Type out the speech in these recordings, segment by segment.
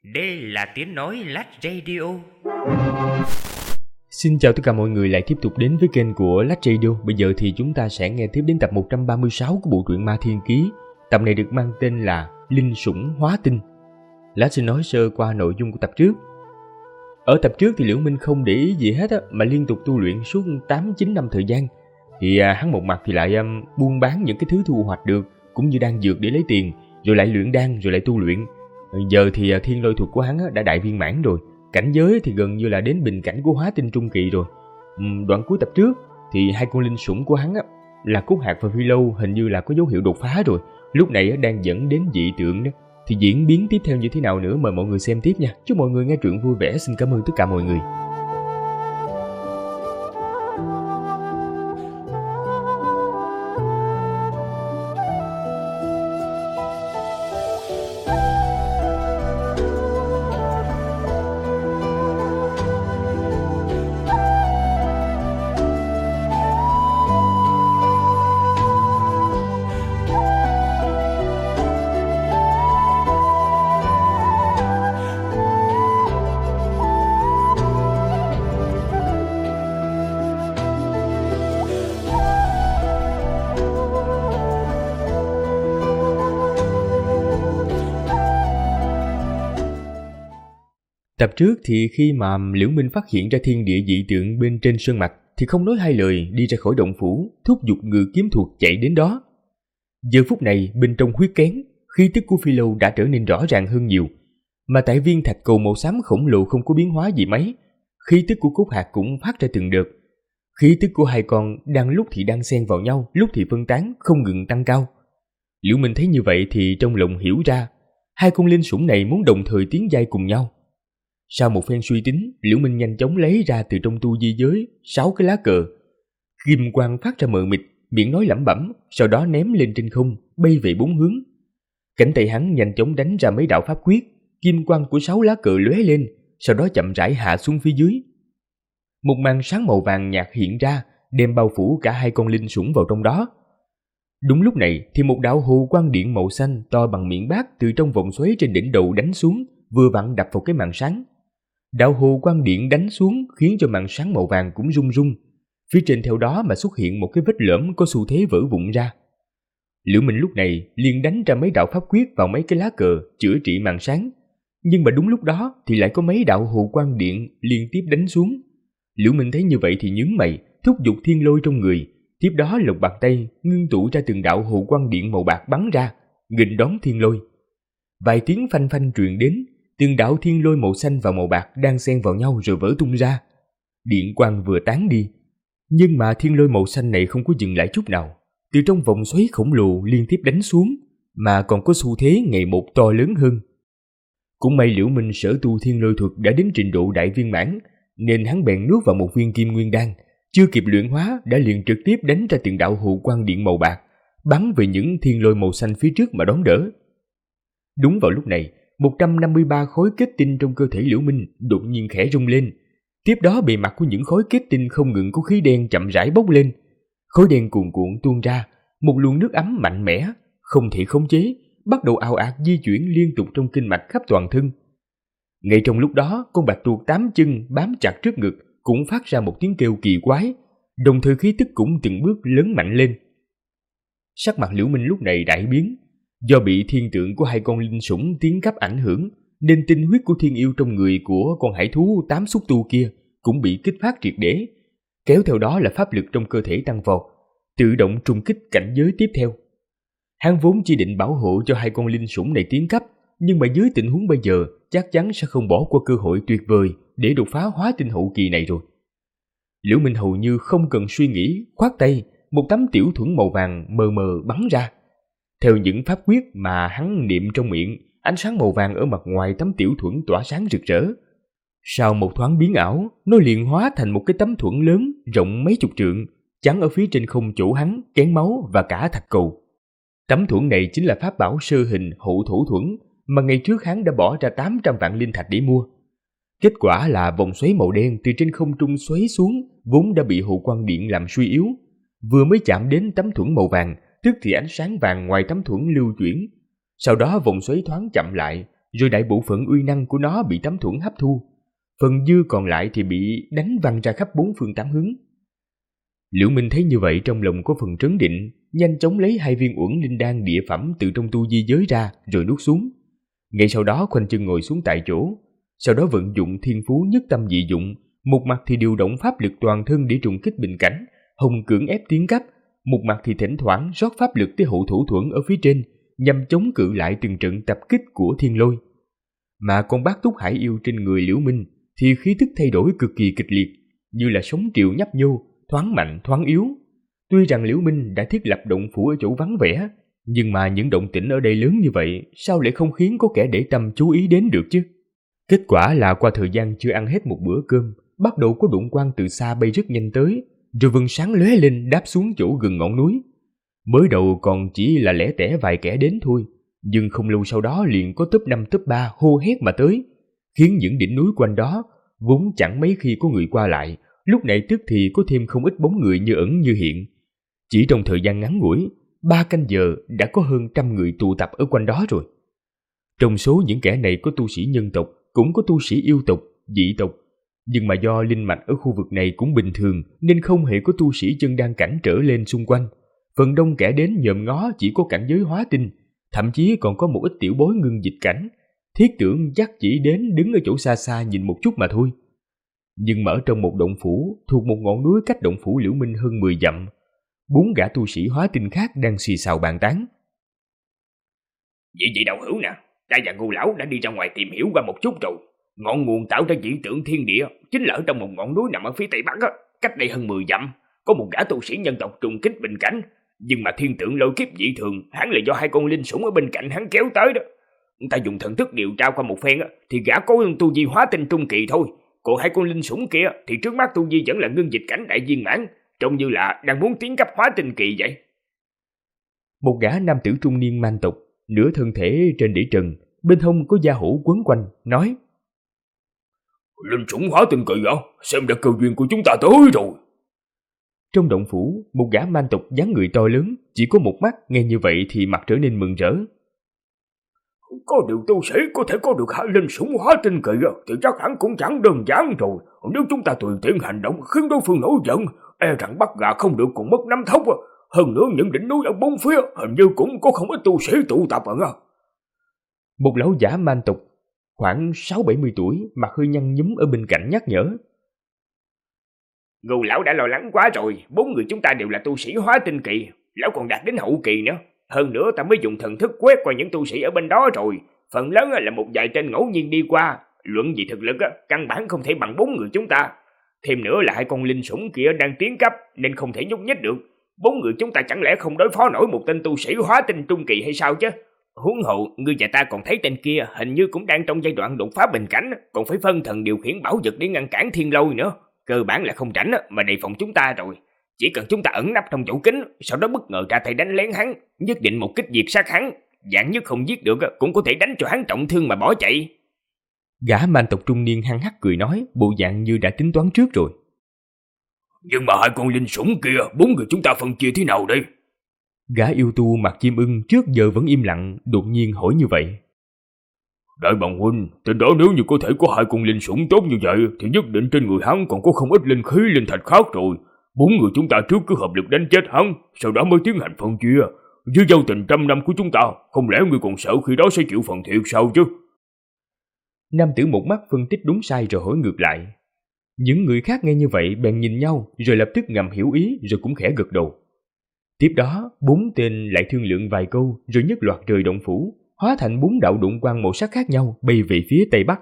Đây là tiếng nói Lách Radio. Xin chào tất cả mọi người lại tiếp tục đến với kênh của Lách Radio. Bây giờ thì chúng ta sẽ nghe tiếp đến tập 136 của bộ truyện Ma Thiên Ký. Tập này được mang tên là Linh Sủng Hóa Tinh. Lách xin nói sơ qua nội dung của tập trước. Ở tập trước thì Liễu Minh không để ý gì hết mà liên tục tu luyện suốt 8-9 năm thời gian. Thì hắn một mặt thì lại buôn bán những cái thứ thu hoạch được, cũng như đan dược để lấy tiền, rồi lại luyện đan, rồi lại tu luyện. Giờ thì thiên lôi thuật của hắn đã đại viên mãn rồi, cảnh giới thì gần như là đến bình cảnh của hóa tinh trung kỳ rồi. Đoạn cuối tập trước thì hai con linh sủng của hắn là Cốt Hạc và Phi Lâu hình như là có dấu hiệu đột phá rồi, lúc này đang dẫn đến dị tượng đó. Thì diễn biến tiếp theo như thế nào nữa mời mọi người xem tiếp nha. Chúc mọi người nghe truyện vui vẻ. Xin cảm ơn tất cả mọi người. Tập trước thì khi mà Liễu Minh phát hiện ra thiên địa dị tượng bên trên sơn mạch thì không nói hai lời đi ra khỏi động phủ, thúc giục ngự kiếm thuật chạy đến đó. Giờ phút này bên trong huyết kén, khí tức của Phi Lâu đã trở nên rõ ràng hơn nhiều, mà tại viên thạch cầu màu xám khổng lồ không có biến hóa gì mấy. Khí tức của Cốt Hạc cũng phát ra từng đợt. Khí tức của hai con đang lúc thì đang xen vào nhau, lúc thì phân tán, không ngừng tăng cao. Liễu Minh thấy như vậy thì trong lòng hiểu ra, hai con linh sủng này muốn đồng thời tiến giai cùng nhau. Sau một phen suy tính, Liễu Minh nhanh chóng lấy ra từ trong tu di giới 6 cái lá cờ. Kim quang phát ra mờ mịt, miệng nói lẩm bẩm, sau đó ném lên trên không, bay về 4 hướng. Cánh tay hắn nhanh chóng đánh ra mấy đạo pháp quyết, kim quang của 6 lá cờ lóe lên, sau đó chậm rãi hạ xuống phía dưới. Một màn sáng màu vàng nhạt hiện ra, đem bao phủ cả hai con linh sủng vào trong đó. Đúng lúc này thì một đạo hồ quang điện màu xanh to bằng miệng bát từ trong vòng xoáy trên đỉnh đầu đánh xuống, vừa vặn đập vào cái màn sáng. Đạo hồ quang điện đánh xuống khiến cho màn sáng màu vàng cũng rung rung. Phía trên theo đó mà xuất hiện một cái vết lõm có xu thế vỡ vụn ra. Liễu Minh lúc này liền đánh ra mấy đạo pháp quyết vào mấy cái lá cờ chữa trị màn sáng. Nhưng mà đúng lúc đó thì lại có mấy đạo hồ quang điện liên tiếp đánh xuống. Liễu Minh thấy như vậy thì nhướng mày, thúc giục thiên lôi trong người. Tiếp đó lồng bàn tay ngưng tụ ra từng đạo hồ quang điện màu bạc bắn ra, nghênh đón thiên lôi. Vài tiếng phanh phanh truyền đến, từng đạo thiên lôi màu xanh và màu bạc đang xen vào nhau rồi vỡ tung ra. Điện quang vừa tán đi, nhưng mà thiên lôi màu xanh này không có dừng lại chút nào. Từ trong vòng xoáy khổng lồ liên tiếp đánh xuống, mà còn có xu thế ngày một to lớn hơn. Cũng may Liễu Minh sở tu thiên lôi thuật đã đến trình độ đại viên mãn, nên hắn bèn nuốt vào một viên kim nguyên đan, chưa kịp luyện hóa đã liền trực tiếp đánh ra từng đạo hồ quang điện màu bạc, bắn về những thiên lôi màu xanh phía trước mà đón đỡ. Đúng vào lúc này, 153 khối kết tinh trong cơ thể Liễu Minh đột nhiên khẽ rung lên. Tiếp đó bề mặt của những khối kết tinh không ngừng có khí đen chậm rãi bốc lên. Khối đen cuồn cuộn tuôn ra, một luồng nước ấm mạnh mẽ, không thể khống chế, bắt đầu ào ạt di chuyển liên tục trong kinh mạch khắp toàn thân. Ngay trong lúc đó, con bạch tuộc 8 chân bám chặt trước ngực cũng phát ra một tiếng kêu kỳ quái, đồng thời khí tức cũng từng bước lớn mạnh lên. Sắc mặt Liễu Minh lúc này đại biến. Do bị thiên tượng của hai con linh sủng tiến cấp ảnh hưởng, nên tinh huyết của thiên yêu trong người của con hải thú 8 xúc tu kia cũng bị kích phát triệt để. Kéo theo đó là pháp lực trong cơ thể tăng vọt, tự động trùng kích cảnh giới tiếp theo. Hắn vốn chỉ định bảo hộ cho hai con linh sủng này tiến cấp, nhưng mà dưới tình huống bây giờ chắc chắn sẽ không bỏ qua cơ hội tuyệt vời để đột phá hóa tinh hậu kỳ này rồi. Liễu Minh hầu như không cần suy nghĩ, khoát tay, một tấm tiểu thuẫn màu vàng mờ mờ bắn ra. Theo những pháp quyết mà hắn niệm trong miệng, ánh sáng màu vàng ở mặt ngoài tấm tiểu thuẫn tỏa sáng rực rỡ. Sau một thoáng biến ảo, nó liền hóa thành một cái tấm thuẫn lớn rộng mấy chục trượng, chắn ở phía trên không chỗ hắn, kén máu và cả thạch cầu. Tấm thuẫn này chính là pháp bảo sơ hình hộ thổ thuẫn mà ngày trước hắn đã bỏ ra 800 vạn linh thạch để mua. Kết quả là vòng xoáy màu đen từ trên không trung xoáy xuống vốn đã bị hồ quang điện làm suy yếu. Vừa mới chạm đến tấm thuẫn màu vàng, tức thì ánh sáng vàng ngoài tấm thuẫn lưu chuyển. Sau đó vòng xoáy thoáng chậm lại, rồi đại bộ phận uy năng của nó bị tấm thuẫn hấp thu. Phần dư còn lại thì bị đánh văng ra khắp bốn phương tám hướng. Liễu Minh thấy như vậy trong lòng có phần trấn định, nhanh chóng lấy 2 viên uẩn linh đan địa phẩm từ trong tu di giới ra rồi nuốt xuống. Ngay sau đó khoanh chân ngồi xuống tại chỗ, sau đó vận dụng thiên phú nhất tâm dị dụng, một mặt thì điều động pháp lực toàn thân để trùng kích bình cảnh, hồng cưỡng ép tiến cấp, một mặt thì thỉnh thoảng rót pháp lực tới hộ thủ thuẫn ở phía trên, nhằm chống cự lại từng trận tập kích của thiên lôi. Mà con bát túc hải yêu trên người Liễu Minh thì khí tức thay đổi cực kỳ kịch liệt, như là sóng triệu nhấp nhô, thoáng mạnh thoáng yếu. Tuy rằng Liễu Minh đã thiết lập động phủ ở chỗ vắng vẻ, nhưng mà những động tĩnh ở đây lớn như vậy, sao lại không khiến có kẻ để tâm chú ý đến được chứ? Kết quả là qua thời gian chưa ăn hết một bữa cơm, bắt đầu có đụng quang từ xa bay rất nhanh tới, rồi vầng sáng lóe lên đáp xuống chỗ gần ngọn núi. Mới đầu còn chỉ là lẻ tẻ vài kẻ đến thôi, nhưng không lâu sau đó liền có top 5 top 3 hô hét mà tới, khiến những đỉnh núi quanh đó vốn chẳng mấy khi có người qua lại, lúc này tức thì có thêm không ít bóng người như ẩn như hiện. Chỉ trong thời gian ngắn ngủi, 3 canh giờ đã có hơn 100 người tụ tập ở quanh đó rồi. Trong số những kẻ này có tu sĩ nhân tộc, cũng có tu sĩ yêu tộc, dị tộc, nhưng mà do linh mạch ở khu vực này cũng bình thường nên không hề có tu sĩ chân đan cảnh trở lên xung quanh. Phần đông kẻ đến nhòm ngó chỉ có cảnh giới hóa tinh, thậm chí còn có một ít tiểu bối ngưng dịch cảnh, thiết tưởng chắc chỉ đến đứng ở chỗ xa xa nhìn một chút mà thôi. Nhưng mà ở trong một động phủ thuộc một ngọn núi cách động phủ Liễu Minh hơn 10 dặm, 4 gã tu sĩ hóa tinh khác đang xì xào bàn tán. Vị đạo hữu nè, ta và Ngô lão đã đi ra ngoài tìm hiểu qua một chút rồi. Ngọn nguồn tạo ra dị tượng thiên địa chính là ở trong một ngọn núi nằm ở phía tây bắc á, cách đây hơn 10 dặm, có một gã tu sĩ nhân tộc trùng kích bình cảnh, nhưng mà thiên tượng lôi kiếp dị thường, hắn là do 2 con linh sủng ở bên cạnh hắn kéo tới đó. Ta dùng thần thức điều tra qua một phen á, thì gã có tu vi hóa tinh trung kỳ thôi, còn 2 con linh sủng kia thì trước mắt tu vi vẫn là ngưng dịch cảnh đại viên mãn, trông như là đang muốn tiến cấp hóa tinh kỳ vậy. Một gã nam tử trung niên man tộc, nửa thân thể trên đỉ trần, bên hông có da hổ quấn quanh, nói: Linh sủng hóa tinh kỳ à? Xem ra cơ duyên của chúng ta tới rồi. Trong động phủ, một gã man tộc dáng người to lớn, chỉ có một mắt, nghe như vậy thì mặt trở nên mừng rỡ. Có điều tu sĩ có thể có được 2 linh sủng hóa tinh kỳ thì chắc hẳn cũng chẳng đơn giản rồi. Nếu chúng ta tùy tiện hành động khiến đối phương nổi giận, e rằng bắt gà không được còn mất nắm thóc. Hơn nữa những đỉnh núi ở bốn phía hình như cũng có không ít tu sĩ tụ tập à. Một lão giả man tộc khoảng 60-70 tuổi, mặt hơi nhăn nhúm ở bên cạnh nhắc nhở. Ngô lão đã lo lắng quá rồi, 4 người chúng ta đều là tu sĩ hóa tinh kỳ, lão còn đạt đến hậu kỳ nữa. Hơn nữa ta mới dùng thần thức quét qua những tu sĩ ở bên đó rồi, phần lớn là một vài tên ngẫu nhiên đi qua, luận về thực lực căn bản không thể bằng 4 người chúng ta. Thêm nữa là 2 con linh sủng kia đang tiến cấp nên không thể nhúc nhích được. 4 người chúng ta chẳng lẽ không đối phó nổi một tên tu sĩ hóa tinh trung kỳ hay sao chứ? Huống hộ, ngươi và ta còn thấy tên kia hình như cũng đang trong giai đoạn đột phá bình cảnh, còn phải phân thần điều khiển bảo vật để ngăn cản thiên lôi nữa. Cơ bản là không rảnh mà đề phòng chúng ta rồi. Chỉ cần chúng ta ẩn nấp trong chỗ kín, sau đó bất ngờ ra tay đánh lén hắn, nhất định một kích diệt sát hắn. Dạng nhất không giết được cũng có thể đánh cho hắn trọng thương mà bỏ chạy. Gã man tộc trung niên hăng hắc cười nói, bộ dạng như đã tính toán trước rồi. Nhưng mà 2 con linh sủng kia, 4 người chúng ta phân chia thế nào đây? Gã yêu tu mặt chim ưng trước giờ vẫn im lặng, đột nhiên hỏi như vậy. Đại bằng huynh, tên đó nếu như có thể có 2 con linh sủng tốt như vậy thì nhất định trên người hắn còn có không ít linh khí linh thạch khác rồi. 4 người chúng ta trước cứ hợp lực đánh chết hắn, sau đó mới tiến hành phân chia. Với giao tình 100 năm của chúng ta, không lẽ ngươi còn sợ khi đó sẽ chịu phần thiệt sao chứ? Nam tử một mắt phân tích đúng sai rồi hỏi ngược lại. Những người khác nghe như vậy bèn nhìn nhau rồi lập tức ngầm hiểu ý rồi cũng khẽ gật đầu. Tiếp đó 4 tên lại thương lượng vài câu rồi nhất loạt rời động phủ, hóa thành 4 đạo đụng quang màu sắc khác nhau bay về phía tây bắc.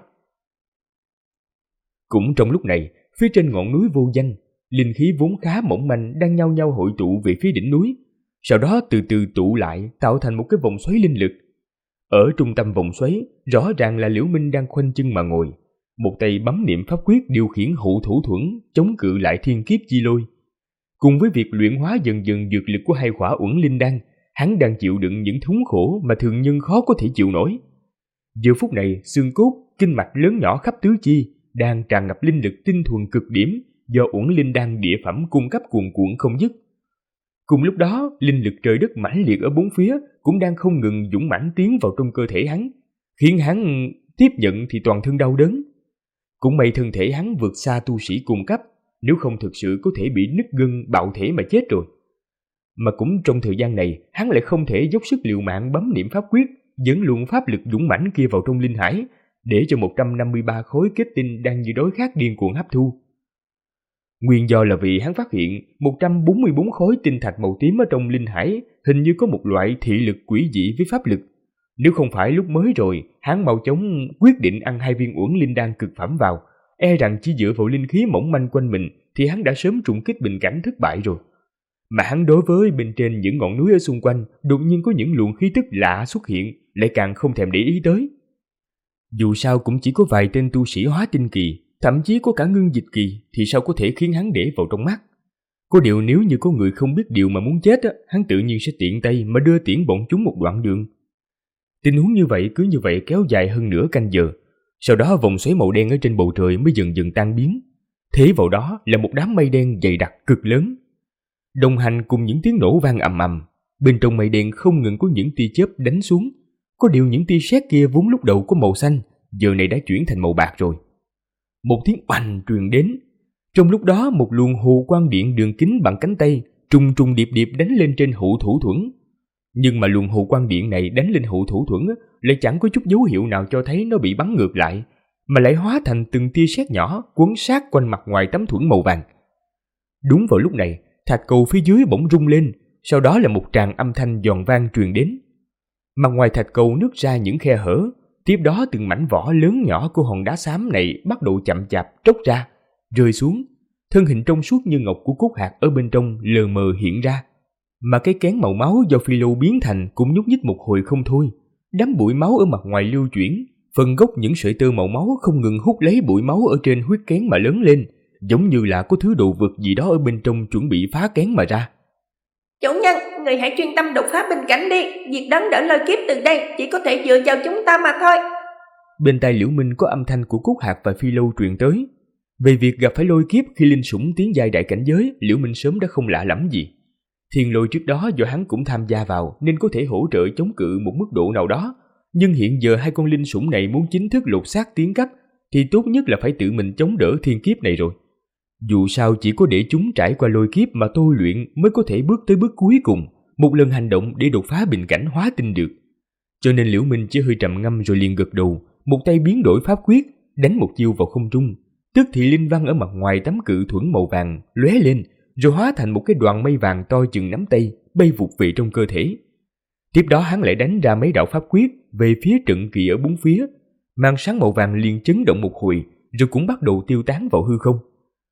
Cũng trong lúc này, phía trên ngọn núi vô danh, linh khí vốn khá mỏng manh đang nhao nhao hội tụ về phía đỉnh núi, sau đó từ từ tụ lại tạo thành một cái vòng xoáy linh lực. Ở trung tâm vòng xoáy, rõ ràng là Liễu Minh đang khoanh chân mà ngồi, một tay bấm niệm pháp quyết điều khiển hộ thủ thuẫn chống cự lại thiên kiếp chi lôi. Cùng với việc luyện hóa dần dần dược lực của 2 khỏa uẩn linh đan, hắn đang chịu đựng những thống khổ mà thường nhân khó có thể chịu nổi. Giờ phút này, xương cốt, kinh mạch lớn nhỏ khắp tứ chi đang tràn ngập linh lực tinh thuần cực điểm do uẩn linh đan địa phẩm cung cấp cuồn cuộn không dứt. Cùng lúc đó, linh lực trời đất mãnh liệt ở bốn phía cũng đang không ngừng dũng mãnh tiến vào trong cơ thể hắn, khiến hắn tiếp nhận thì toàn thân đau đớn. Cũng may thân thể hắn vượt xa tu sĩ cùng cấp, nếu không thực sự có thể bị nứt gân bạo thể mà chết rồi. Mà cũng trong thời gian này, hắn lại không thể dốc sức liều mạng bấm niệm pháp quyết, dẫn luồng pháp lực dũng mãnh kia vào trong linh hải, để cho 153 khối kết tinh đang như đói khát điên cuồng hấp thu. Nguyên do là vì hắn phát hiện 144 khối tinh thạch màu tím ở trong linh hải hình như có một loại thị lực quỷ dị với pháp lực. Nếu không phải lúc mới rồi, hắn mau chóng quyết định ăn 2 viên uẩn linh đan cực phẩm vào, e rằng chỉ dựa vào linh khí mỏng manh quanh mình thì hắn đã sớm trùng kích bình cảnh thất bại rồi. Mà hắn đối với bên trên những ngọn núi ở xung quanh đột nhiên có những luồng khí tức lạ xuất hiện, lại càng không thèm để ý tới. Dù sao cũng chỉ có vài tên tu sĩ hóa tinh kỳ, thậm chí có cả ngưng dịch kỳ, thì sao có thể khiến hắn để vào trong mắt. Có điều nếu như có người không biết điều mà muốn chết, hắn tự nhiên sẽ tiện tay mà đưa tiễn bọn chúng một đoạn đường. Tình huống như vậy cứ như vậy kéo dài hơn nửa canh giờ. Sau đó vòng xoáy màu đen ở trên bầu trời mới dần dần tan biến. Thế vào đó là một đám mây đen dày đặc cực lớn. Đồng hành cùng những tiếng nổ vang ầm ầm, bên trong mây đen không ngừng có những tia chớp đánh xuống. Có điều những tia sét kia vốn lúc đầu có màu xanh, giờ này đã chuyển thành màu bạc rồi. Một tiếng oanh truyền đến. Trong lúc đó một luồng hồ quang điện đường kính bằng cánh tay trùng trùng điệp điệp đánh lên trên hụ thủ thuẫn. Nhưng mà luồng hồ quang điện này đánh lên hụ thủ thuẫn lại chẳng có chút dấu hiệu nào cho thấy nó bị bắn ngược lại, mà lại hóa thành từng tia sét nhỏ quấn sát quanh mặt ngoài tấm thuẫn màu vàng. Đúng vào lúc này, thạch cầu phía dưới bỗng rung lên, sau đó là một tràng âm thanh giòn vang truyền đến. Mặt ngoài thạch cầu nứt ra những khe hở, tiếp đó từng mảnh vỏ lớn nhỏ của hòn đá xám này bắt đầu chậm chạp tróc ra, rơi xuống. Thân hình trong suốt như ngọc của cốt hạt ở bên trong lờ mờ hiện ra, mà cái kén màu máu do phi lâu biến thành cũng nhúc nhích một hồi không thôi. Đám bụi máu ở mặt ngoài lưu chuyển, phần gốc những sợi tơ màu máu không ngừng hút lấy bụi máu ở trên huyết kén mà lớn lên, giống như là có thứ đồ vật gì đó ở bên trong chuẩn bị phá kén mà ra. Chủ nhân, người hãy chuyên tâm đột phá bình cảnh đi, việc đón đỡ lôi kiếp từ đây chỉ có thể dựa vào chúng ta mà thôi. Bên tai Liễu Minh có âm thanh của Cốt Hạt và Phi Lâu truyền tới. Về việc gặp phải lôi kiếp khi linh sủng tiến giai đại cảnh giới, Liễu Minh sớm đã không lạ lẫm gì. Thiên lôi trước đó do hắn cũng tham gia vào nên có thể hỗ trợ chống cự một mức độ nào đó, nhưng hiện giờ hai con linh sủng này muốn chính thức lột xác tiến cấp thì tốt nhất là phải tự mình chống đỡ thiên kiếp này rồi. Dù sao chỉ có để chúng trải qua lôi kiếp mà tôi luyện mới có thể bước tới bước cuối cùng, một lần hành động để đột phá bình cảnh hóa tinh được. Cho nên Liễu Minh chỉ hơi trầm ngâm rồi liền gật đầu, một tay biến đổi pháp quyết, đánh một chiêu vào không trung. Tức thì linh văn ở mặt ngoài tấm cự thuẫn màu vàng lóe lên, rồi hóa thành một cái đoàn mây vàng to chừng nắm tay, bay vụt về trong cơ thể. Tiếp đó hắn lại đánh ra mấy đạo pháp quyết về phía trận kỳ ở bốn phía, màn sáng màu vàng liền chấn động một hồi, rồi cũng bắt đầu tiêu tán vào hư không.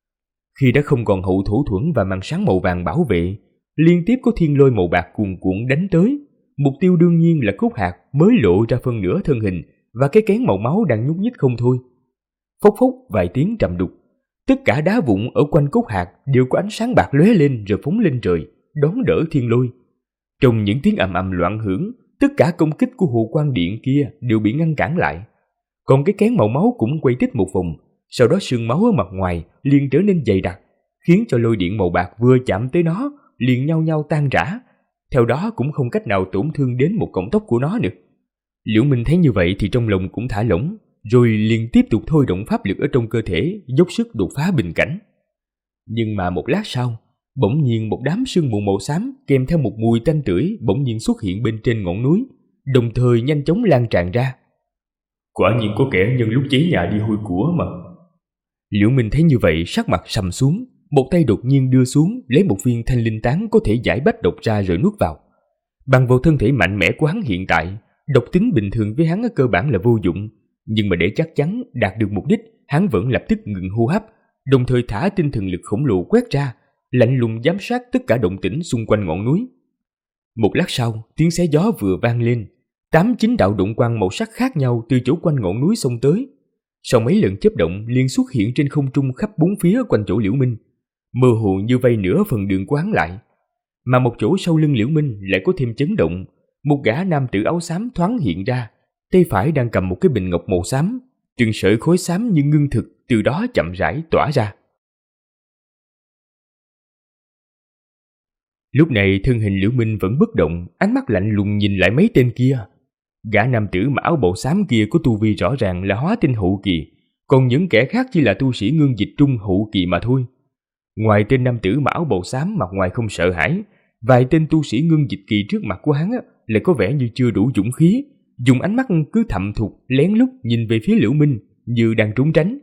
Khi đã không còn hậu thổ thuẫn và màn sáng màu vàng bảo vệ, liên tiếp có thiên lôi màu bạc cuồn cuộn đánh tới. Mục tiêu đương nhiên là Cốt Hạt mới lộ ra phân nửa thân hình và cái kén màu máu đang nhúc nhích không thôi. Phốc phốc vài tiếng trầm đục, tất cả đá vụn ở quanh Cốt Hạt đều có ánh sáng bạc lóe lên rồi phóng lên trời, đón đỡ thiên lôi. Trong những tiếng ầm ầm loạn hưởng, tất cả công kích của hồ quang điện kia đều bị ngăn cản lại. Còn cái kén màu máu cũng quay tít một vòng, sau đó sương máu ở mặt ngoài liền trở nên dày đặc, khiến cho lôi điện màu bạc vừa chạm tới nó liền nhau nhau tan rã, theo đó cũng không cách nào tổn thương đến một cọng tóc của nó nữa. Liễu Minh thấy như vậy thì trong lòng cũng thả lỏng, rồi liền tiếp tục thôi động pháp lực ở trong cơ thể, dốc sức đột phá bình cảnh. Nhưng mà một lát sau, bỗng nhiên một đám sương mù màu xám kèm theo một mùi tanh tưởi bỗng nhiên xuất hiện bên trên ngọn núi, đồng thời nhanh chóng lan tràn ra. Quả nhiên có kẻ nhân lúc cháy nhà đi hôi của mà. Liễu Minh thấy như vậy sắc mặt sầm xuống, một tay đột nhiên đưa xuống lấy một viên thanh linh tán có thể giải bách độc ra rồi nuốt vào. Bằng vào thân thể mạnh mẽ của hắn hiện tại, độc tính bình thường với hắn ở cơ bản là vô dụng, nhưng mà để chắc chắn đạt được mục đích, hắn vẫn lập tức ngừng hô hấp, đồng thời thả tinh thần lực khổng lồ quét ra, lạnh lùng giám sát tất cả động tĩnh xung quanh ngọn núi. Một lát sau, tiếng xé gió vừa vang lên, 8-9 đạo động quang màu sắc khác nhau từ chỗ quanh ngọn núi xông tới. Sau mấy lần chớp động liền xuất hiện trên không trung khắp bốn phía quanh chỗ Liễu Minh, mơ hồ như vây nửa phần đường của hắn lại. Mà một chỗ sau lưng Liễu Minh lại có thêm chấn động, một gã nam tử áo xám thoáng hiện ra, tay phải đang cầm một cái bình ngọc màu xám, từng sợi khối xám như ngưng thực từ đó chậm rãi tỏa ra. Lúc này thân hình Liễu Minh vẫn bất động, ánh mắt lạnh lùng nhìn lại mấy tên kia. Gã nam tử mặc áo bào xám kia có tu vi rõ ràng là hóa tinh hậu kỳ, còn những kẻ khác chỉ là tu sĩ ngưng dịch trung hậu kỳ mà thôi. Ngoài tên nam tử mặc áo bào xám mặt ngoài không sợ hãi, vài tên tu sĩ ngưng dịch kỳ trước mặt của hắn lại có vẻ như chưa đủ dũng khí, dùng ánh mắt cứ thầm thục lén lút nhìn về phía Liễu Minh như đang trốn tránh.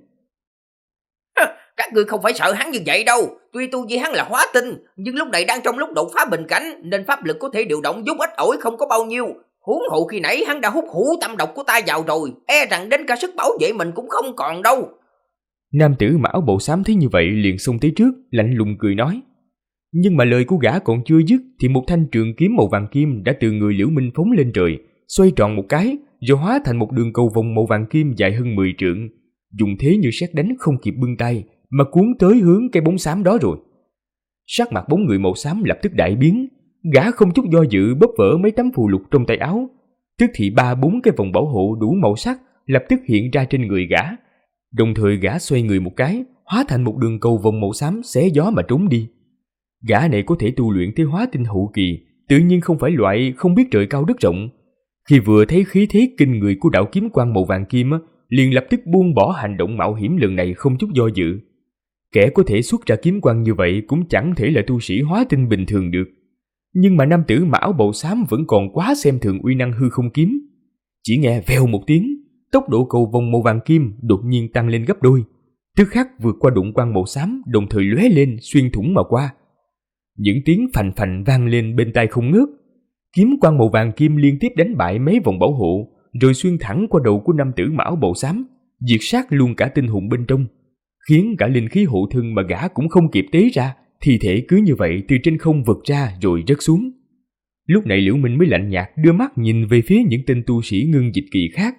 Các ngươi không phải sợ hắn như vậy đâu. Tuy tu vi hắn là hóa tinh, nhưng lúc này đang trong lúc đột phá bình cảnh, nên pháp lực có thể điều động giúp ít ỏi không có bao nhiêu. Huống hộ khi nãy hắn đã hút hủ tâm độc của ta vào rồi, e rằng đến cả sức bảo vệ mình cũng không còn đâu. Nam tử mặc áo bào xám thấy như vậy liền xông tới trước, lạnh lùng cười nói. Nhưng mà lời của gã còn chưa dứt thì một thanh trường kiếm màu vàng kim đã từ người Liễu Minh phóng lên trời, xoay tròn một cái rồi hóa thành một đường cầu vồng màu vàng kim dài hơn 10 trượng, dùng thế như sét đánh không kịp bưng tay mà cuốn tới hướng cái bóng xám đó rồi. Sắc mặt bóng người màu xám lập tức đại biến, gã không chút do dự bóp vỡ mấy tấm phù lục trong tay áo, tức thì 3-4 cái vòng bảo hộ đủ màu sắc lập tức hiện ra trên người gã. Đồng thời gã xoay người một cái, hóa thành một đường cầu vồng màu xám xé gió mà trốn đi. Gã này có thể tu luyện tới hóa tinh hậu kỳ, tự nhiên không phải loại không biết trời cao đất rộng. Khi vừa thấy khí thế kinh người của đạo kiếm quang màu vàng kim liền lập tức buông bỏ hành động mạo hiểm lần này không chút do dự. Kẻ có thể xuất ra kiếm quang như vậy cũng chẳng thể là tu sĩ hóa tinh bình thường được. Nhưng mà nam tử mặc áo bào xám vẫn còn quá xem thường uy năng hư không kiếm. Chỉ nghe vèo một tiếng, tốc độ cầu vồng màu vàng kim đột nhiên tăng lên gấp đôi, tức khắc vượt qua đụng quang màu xám, đồng thời lóe lên xuyên thủng mà qua. Những tiếng phành phành vang lên bên tai không ngớt. Kiếm quang màu vàng kim liên tiếp đánh bại mấy vòng bảo hộ, rồi xuyên thẳng qua đầu của nam tử mặc áo bào xám, diệt sát luôn cả tinh hồn bên trong, khiến cả linh khí hộ thân mà gã cũng không kịp tế ra, thi thể cứ như vậy từ trên không vượt ra rồi rớt xuống. Lúc này Liễu Minh mới lạnh nhạt đưa mắt nhìn về phía những tên tu sĩ ngưng dịch kỳ khác.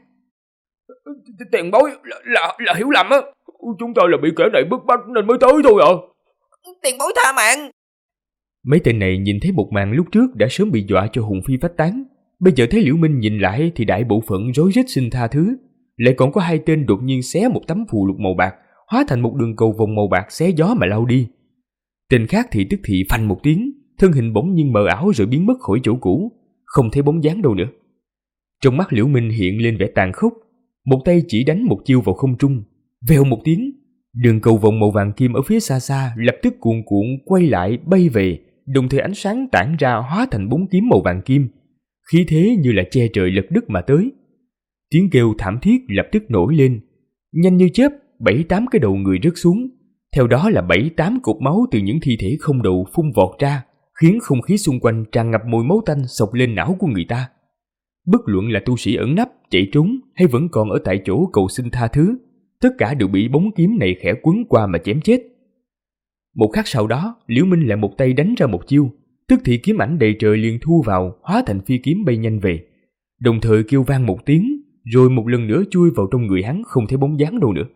Tiền bối là hiểu lầm á, chúng ta là bị kẻ này bức bách nên mới tới thôi ạ. Tiền bối tha mạng. Mấy tên này nhìn thấy một màn lúc trước đã sớm bị dọa cho hồn phi phách tán, bây giờ thấy Liễu Minh nhìn lại thì đại bộ phận rối rít xin tha thứ. Lại còn có hai tên đột nhiên xé một tấm phù lục màu bạc, hóa thành một đường cầu vồng màu bạc xé gió mà lao đi. Tên khác thì tức thì phanh một tiếng, thân hình bỗng nhiên mờ ảo rồi biến mất khỏi chỗ cũ, không thấy bóng dáng đâu nữa. Trong mắt Liễu Minh hiện lên vẻ tàn khốc, một tay chỉ đánh một chiêu vào không trung, vèo một tiếng, đường cầu vồng màu vàng kim ở phía xa xa lập tức cuồn cuộn quay lại bay về, đồng thời ánh sáng tản ra hóa thành 4 kiếm màu vàng kim, khí thế như là che trời lật đất mà tới. Tiếng kêu thảm thiết lập tức nổi lên, nhanh như chớp 7-8 cái đầu người rớt xuống, theo đó là 7-8 cột máu từ những thi thể không đầu phun vọt ra, khiến không khí xung quanh tràn ngập mùi máu tanh xộc lên não của người ta. Bất luận là tu sĩ ẩn nấp, chạy trốn hay vẫn còn ở tại chỗ cầu xin tha thứ, tất cả đều bị bóng kiếm này khẽ quấn qua mà chém chết. Một khắc sau đó, Liễu Minh lại một tay đánh ra một chiêu, tức thì kiếm ảnh đầy trời liền thu vào, hóa thành phi kiếm bay nhanh về, đồng thời kêu vang một tiếng, rồi một lần nữa chui vào trong người hắn không thấy bóng dáng đâu nữa.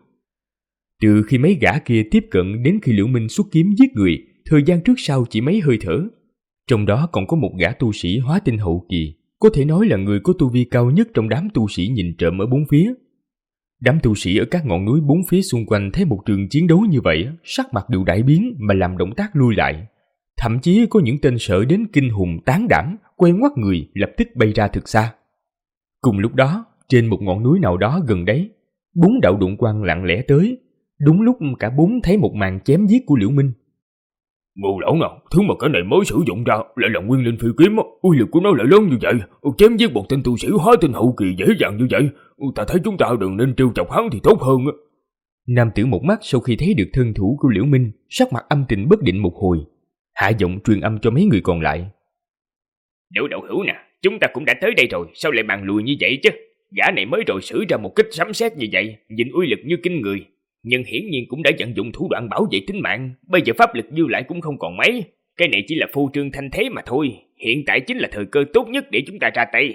Từ khi mấy gã kia tiếp cận đến khi Liễu Minh xuất kiếm giết người, thời gian trước sau chỉ mấy hơi thở. Trong đó còn có một gã tu sĩ hóa tinh hậu kỳ, có thể nói là người có tu vi cao nhất trong đám tu sĩ nhìn trộm ở bốn phía. Đám tu sĩ ở các ngọn núi bốn phía xung quanh thấy một trường chiến đấu như vậy, sắc mặt đều đại biến mà làm động tác lui lại. Thậm chí có những tên sợ đến kinh hùng tán đảm, quay ngoắt người lập tức bay ra thực xa. Cùng lúc đó, trên một ngọn núi nào đó gần đấy, 4 đạo đụng quang lặng lẽ tới. Đúng lúc cả 4 thấy một màn chém giết của Liễu Minh. Ngô lão nào, thứ mà cái này mới sử dụng ra lại là nguyên linh phi kiếm, uy lực của nó lại lớn như vậy, chém giết một tên tu sĩ hóa tinh hậu kỳ dễ dàng như vậy, ta thấy chúng ta đừng nên trêu chọc hắn thì tốt hơn. Nam tử một mắt sau khi thấy được thân thủ của Liễu Minh, sắc mặt âm tình bất định một hồi, hạ giọng truyền âm cho mấy người còn lại. Nếu đạo hữu nè, chúng ta cũng đã tới đây rồi, sao lại bàn lùi như vậy chứ? Gã này mới rồi sử ra một kích sấm sét như vậy, nhìn uy lực như kinh người, nhưng hiển nhiên cũng đã vận dụng thủ đoạn bảo vệ tính mạng, bây giờ pháp lực dư lại cũng không còn mấy. Cái này chỉ là phô trương thanh thế mà thôi, hiện tại chính là thời cơ tốt nhất để chúng ta ra tay.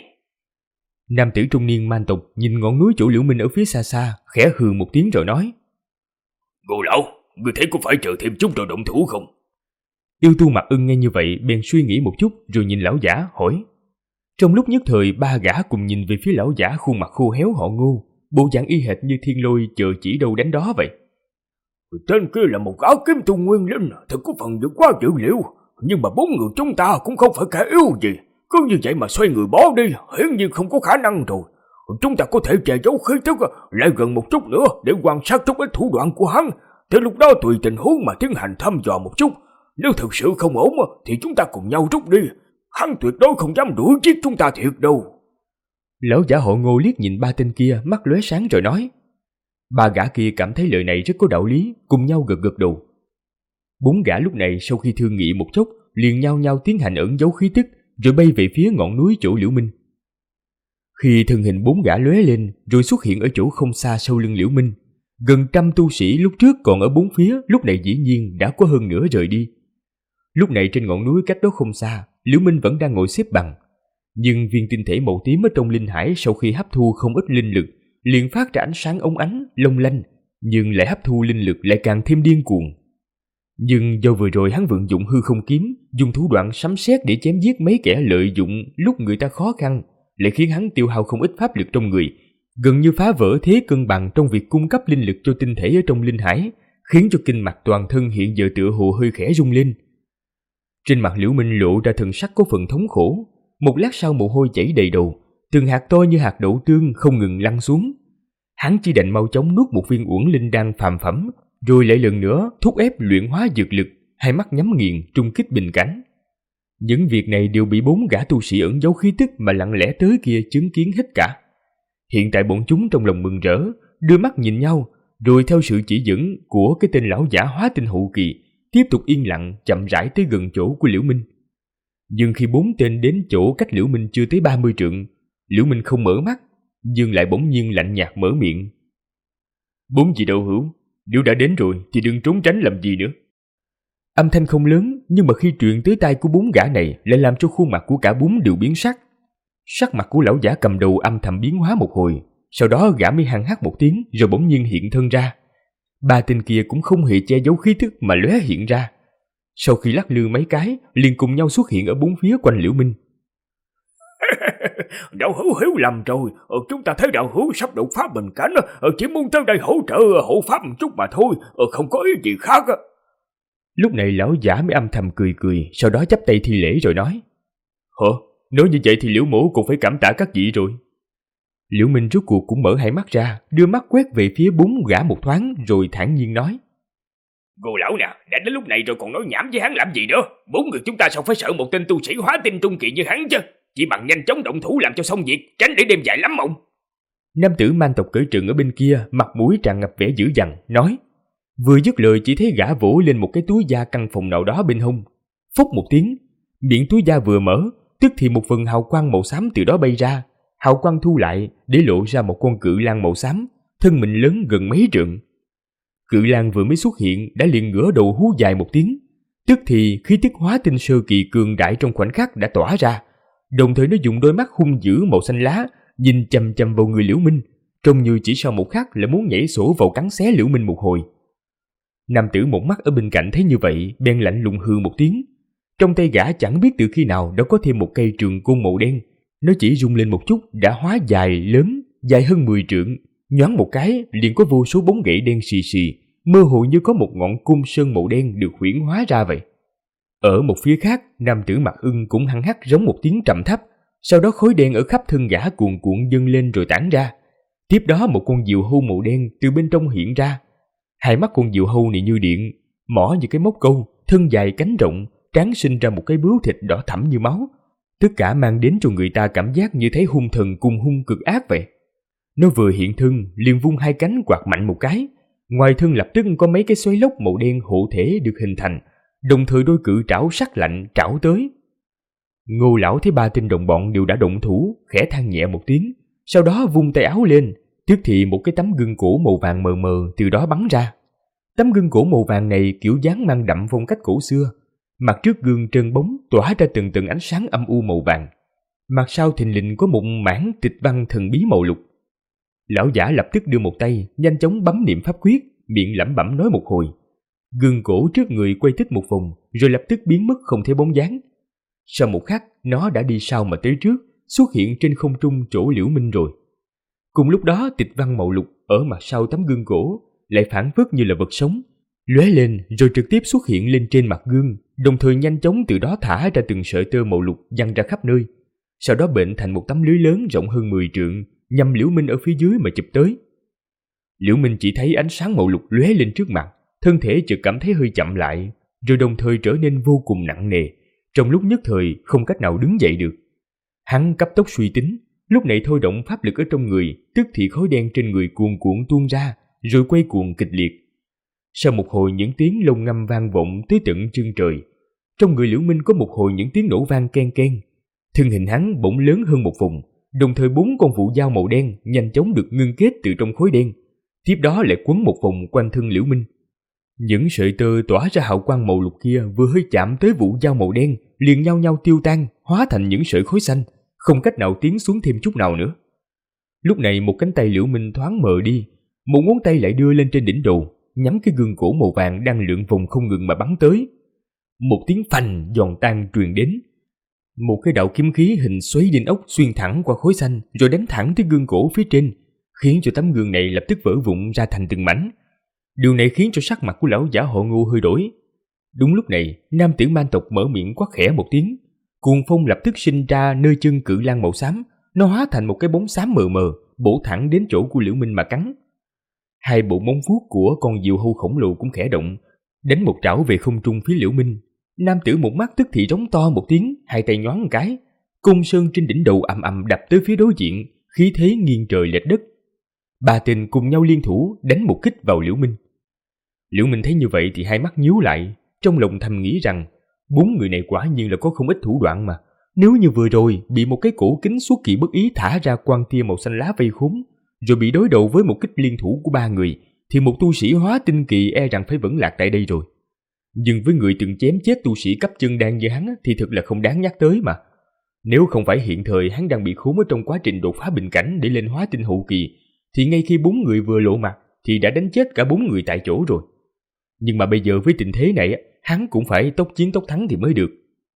Nam tử trung niên man tộc nhìn ngọn núi chỗ Liễu Minh ở phía xa xa, khẽ hừ một tiếng rồi nói. Ngô lão, người thấy có phải chờ thêm chút rồi động thủ không? Yêu tu Mặc Ưng nghe như vậy bèn suy nghĩ một chút rồi nhìn lão giả hỏi. Trong lúc nhất thời 3 gã cùng nhìn về phía lão giả khuôn mặt khô héo họ Ngô, bộ dạng y hệt như thiên lôi chờ chỉ đâu đánh đó vậy. Tên kia là một gã kiếm tu nguyên linh, thật có phần vượt quá dự liệu, nhưng mà 4 người chúng ta cũng không phải kẻ yếu gì, Cứ như vậy mà xoay người bỏ đi, hiển nhiên không có khả năng rồi. Chúng ta có thể che giấu khí tức lại gần một chút nữa để quan sát chút ít thủ đoạn của hắn. Tới lúc đó tùy tình huống mà tiến hành thăm dò một chút. Nếu thực sự không ổn thì chúng ta cùng nhau rút đi. Hắn tuyệt đối không dám đuổi giết chúng ta thiệt đâu. Lão giả họ Ngô liếc nhìn ba tên kia, mắt lóe sáng rồi nói. Ba gã kia cảm thấy lời này rất có đạo lý, cùng nhau gật gật đầu. Bốn gã lúc này sau khi thương nghị một chốc, liền nhao nhao tiến hành ẩn giấu khí tức, rồi bay về phía ngọn núi chỗ Liễu Minh. Khi thân hình bốn gã lóe lên, rồi xuất hiện ở chỗ không xa sau lưng Liễu Minh, gần 100 tu sĩ lúc trước còn ở bốn phía, lúc này dĩ nhiên đã có hơn nửa rời đi. Lúc này trên ngọn núi cách đó không xa, Liễu Minh vẫn đang ngồi xếp bằng. Nhưng viên tinh thể màu tím ở trong linh hải sau khi hấp thu không ít linh lực, liền phát ra ánh sáng óng ánh, long lanh, nhưng lại hấp thu linh lực lại càng thêm điên cuồng. Nhưng do vừa rồi hắn vận dụng hư không kiếm, dùng thủ đoạn sấm sét để chém giết mấy kẻ lợi dụng lúc người ta khó khăn, lại khiến hắn tiêu hao không ít pháp lực trong người, gần như phá vỡ thế cân bằng trong việc cung cấp linh lực cho tinh thể ở trong linh hải, khiến cho kinh mạch toàn thân hiện giờ tựa hồ hơi khẽ rung lên. Trên mặt Liễu Minh lộ ra thần sắc có phần thống khổ, một lát sau mồ hôi chảy đầy đầu, từng hạt to như hạt đậu tương không ngừng lăn xuống. Hắn chỉ đành mau chóng nuốt một viên uổng linh đan phàm phẩm, rồi lại lần nữa thúc ép luyện hóa dược lực, hai mắt nhắm nghiền trung kích bình cảnh. Những việc này đều bị bốn gã tu sĩ ẩn giấu khí tức mà lặng lẽ tới kia chứng kiến hết cả. Hiện tại bọn chúng trong lòng mừng rỡ, đưa mắt nhìn nhau, rồi theo sự chỉ dẫn của cái tên lão giả hóa tinh hậu kỳ, tiếp tục yên lặng chậm rãi tới gần chỗ của Liễu Minh. Nhưng khi bốn tên đến chỗ cách Liễu Minh chưa tới 30 trượng, Liễu Minh không mở mắt, nhưng lại bỗng nhiên lạnh nhạt mở miệng. Bốn vị đạo hữu, nếu đã đến rồi thì đừng trốn tránh làm gì nữa. Âm thanh không lớn, nhưng mà khi truyền tới tai của bốn gã này lại làm cho khuôn mặt của cả bốn đều biến sắc. Sắc mặt của lão giả cầm đầu âm thầm biến hóa một hồi, sau đó gã mới hằng hắc một tiếng rồi bỗng nhiên hiện thân ra. Ba tên kia cũng không hề che giấu khí tức mà lóe hiện ra. Sau khi lắc lư mấy cái, liền cùng nhau xuất hiện ở bốn phía quanh Liễu Minh. Đạo hữu hiểu lầm rồi, chúng ta thấy đạo hữu sắp đột phá bình cảnh, chỉ muốn tới đây hỗ trợ hộ pháp một chút mà thôi, không có ý gì khác. Lúc này lão giả mới âm thầm cười cười, sau đó chắp tay thi lễ rồi nói. Nói như vậy thì Liễu mỗ cũng phải cảm tạ các vị rồi. Liễu Minh rốt cuộc cũng mở hai mắt ra, đưa mắt quét về phía bốn gã một thoáng rồi thản nhiên nói. Cô lão nè, đã đến lúc này rồi còn nói nhảm với hắn làm gì nữa? Bốn người chúng ta sao phải sợ một tên tu sĩ hóa tinh trung kỳ như hắn chứ? Chỉ bằng nhanh chóng động thủ làm cho xong việc, tránh để đêm dài lắm mộng. Nam tử man tộc cởi trừng ở bên kia, mặt mũi tràn ngập vẻ dữ dằn, nói. Vừa dứt lời chỉ thấy gã vỗ lên một cái túi da căn phòng nào đó bên hông. Phốc một tiếng, miệng túi da vừa mở, tức thì một phần hào quang màu xám từ đó bay ra. Hào quang thu lại để lộ ra một con cự lang màu xám, thân mình lớn gần mấy trượng. Cự lang vừa mới xuất hiện đã liền ngửa đầu hú dài một tiếng, tức thì khí tức hóa tinh sơ kỳ cường đại trong khoảnh khắc đã tỏa ra, đồng thời nó dùng đôi mắt hung dữ màu xanh lá nhìn chằm chằm vào người Liễu Minh, trông như chỉ sau một khắc là muốn nhảy sổ vào cắn xé Liễu Minh một hồi. Nam tử một mắt ở bên cạnh thấy như vậy, bèn lạnh lùng hừ một tiếng. Trong tay gã chẳng biết từ khi nào đã có thêm một cây trường côn màu đen, nó chỉ rung lên một chút đã hóa dài lớn, dài hơn 10 trượng, nhoáng một cái liền có vô số bóng gậy đen xì xì, mơ hồ như có một ngọn côn sơn màu đen được huyễn hóa ra vậy. Ở một phía khác, nam tử mặt ưng cũng hăng hắc giống một tiếng trầm thấp, sau đó khói đen ở khắp thân gã cuồn cuộn dâng lên rồi tản ra. Tiếp đó một con diều hâu màu đen từ bên trong hiện ra. Hai mắt con diều hâu này như điện, mỏ như cái móc câu, thân dài cánh rộng, trán sinh ra một cái bướu thịt đỏ thẫm như máu. Tất cả mang đến cho người ta cảm giác như thấy hung thần cùng hung cực ác vậy. Nó vừa hiện thân liền vung hai cánh quạt mạnh một cái, ngoài thân lập tức có mấy cái xoáy lốc màu đen hộ thể được hình thành, đồng thời đôi cự trảo sắc lạnh trảo tới. Ngô lão thấy ba tên đồng bọn đều đã động thủ, khẽ than nhẹ một tiếng, sau đó vung tay áo lên, tức thì một cái tấm gương cổ màu vàng mờ mờ từ đó bắn ra. Tấm gương cổ màu vàng này kiểu dáng mang đậm phong cách cổ xưa, mặt trước gương trơn bóng tỏa ra từng từng ánh sáng âm u màu vàng, mặt sau thình lình có một mảng tịch văn thần bí màu lục. Lão giả lập tức đưa một tay nhanh chóng bấm niệm pháp quyết, miệng lẩm bẩm nói một hồi. Gương cổ trước người quay tích một vòng rồi lập tức biến mất không thấy bóng dáng. Sau một khắc nó đã đi sau mà tới trước, xuất hiện trên không trung chỗ Liễu Minh rồi. Cùng lúc đó tịch văn màu lục ở mặt sau tấm gương cổ lại phảng phất như là vật sống, lóe lên rồi trực tiếp xuất hiện lên trên mặt gương, đồng thời nhanh chóng từ đó thả ra từng sợi tơ màu lục văng ra khắp nơi, sau đó bệnh thành một tấm lưới lớn rộng hơn 10 trượng, nhằm Liễu Minh ở phía dưới mà chụp tới. Liễu Minh chỉ thấy ánh sáng màu lục lóe lên trước mặt, thân thể chợt cảm thấy hơi chậm lại, rồi đồng thời trở nên vô cùng nặng nề, trong lúc nhất thời không cách nào đứng dậy được. Hắn cấp tốc suy tính, lúc này thôi động pháp lực ở trong người, tức thì khói đen trên người cuồn cuộn tuôn ra, rồi quay cuồng kịch liệt. Sau một hồi những tiếng lông ngâm vang vọng tới tận chân trời, trong người Liễu Minh có một hồi những tiếng nổ vang ken ken. Thân hình hắn bỗng lớn hơn một vùng, đồng thời 4 con vụ dao màu đen nhanh chóng được ngưng kết từ trong khối đen, tiếp đó lại quấn một vòng quanh thân Liễu Minh. Những sợi tơ tỏa ra hào quang màu lục kia vừa hơi chạm tới vụ dao màu đen, liền nhau nhau tiêu tan, hóa thành những sợi khói xanh, không cách nào tiến xuống thêm chút nào nữa. Lúc này một cánh tay Liễu Minh thoáng mờ đi, một ngón tay lại đưa lên trên đỉnh đầu, nhắm cái gương cổ màu vàng đang lượn vòng không ngừng mà bắn tới. Một tiếng phành giòn tan truyền đến. Một cái đạo kiếm khí hình xoáy đinh ốc xuyên thẳng qua khối xanh rồi đánh thẳng tới gương cổ phía trên, khiến cho tấm gương này lập tức vỡ vụn ra thành từng mảnh. Điều này khiến cho sắc mặt của lão giả họ Ngô hơi đổi. Đúng lúc này, nam tử man tộc mở miệng quát khẽ một tiếng, cuồng phong lập tức sinh ra nơi chân cự lang màu xám, nó hóa thành một cái bóng xám mờ mờ, bổ thẳng đến chỗ của Liễu Minh mà cắn. Hai bộ móng vuốt của con diều hâu khổng lồ cũng khẽ động, đánh một trảo về không trung phía Liễu Minh. Nam tử một mắt tức thì rống to một tiếng, hai tay nhoáng một cái, côn sơn trên đỉnh đầu ầm ầm đập tới phía đối diện, khí thế nghiêng trời lệch đất. Ba tên cùng nhau liên thủ đánh một kích vào Liễu Minh. Liễu Minh thấy như vậy thì hai mắt nhíu lại, trong lòng thầm nghĩ rằng 4 người này quả nhiên là có không ít thủ đoạn mà. Nếu như vừa rồi bị một cái cổ kính xuất kỳ bất ý thả ra quang tia màu xanh lá vây khốn, rồi bị đối đầu với một kích liên thủ của 3 người, thì một tu sĩ hóa tinh kỳ e rằng phải vẫn lạc tại đây rồi. Nhưng với người từng chém chết tu sĩ cấp chân đan như hắn thì thật là không đáng nhắc tới mà. Nếu không phải hiện thời hắn đang bị khốn ở trong quá trình đột phá bình cảnh để lên hóa tinh hậu kỳ, thì ngay khi 4 người vừa lộ mặt thì đã đánh chết cả 4 người tại chỗ rồi. Nhưng mà bây giờ với tình thế này, hắn cũng phải tốc chiến tốc thắng thì mới được.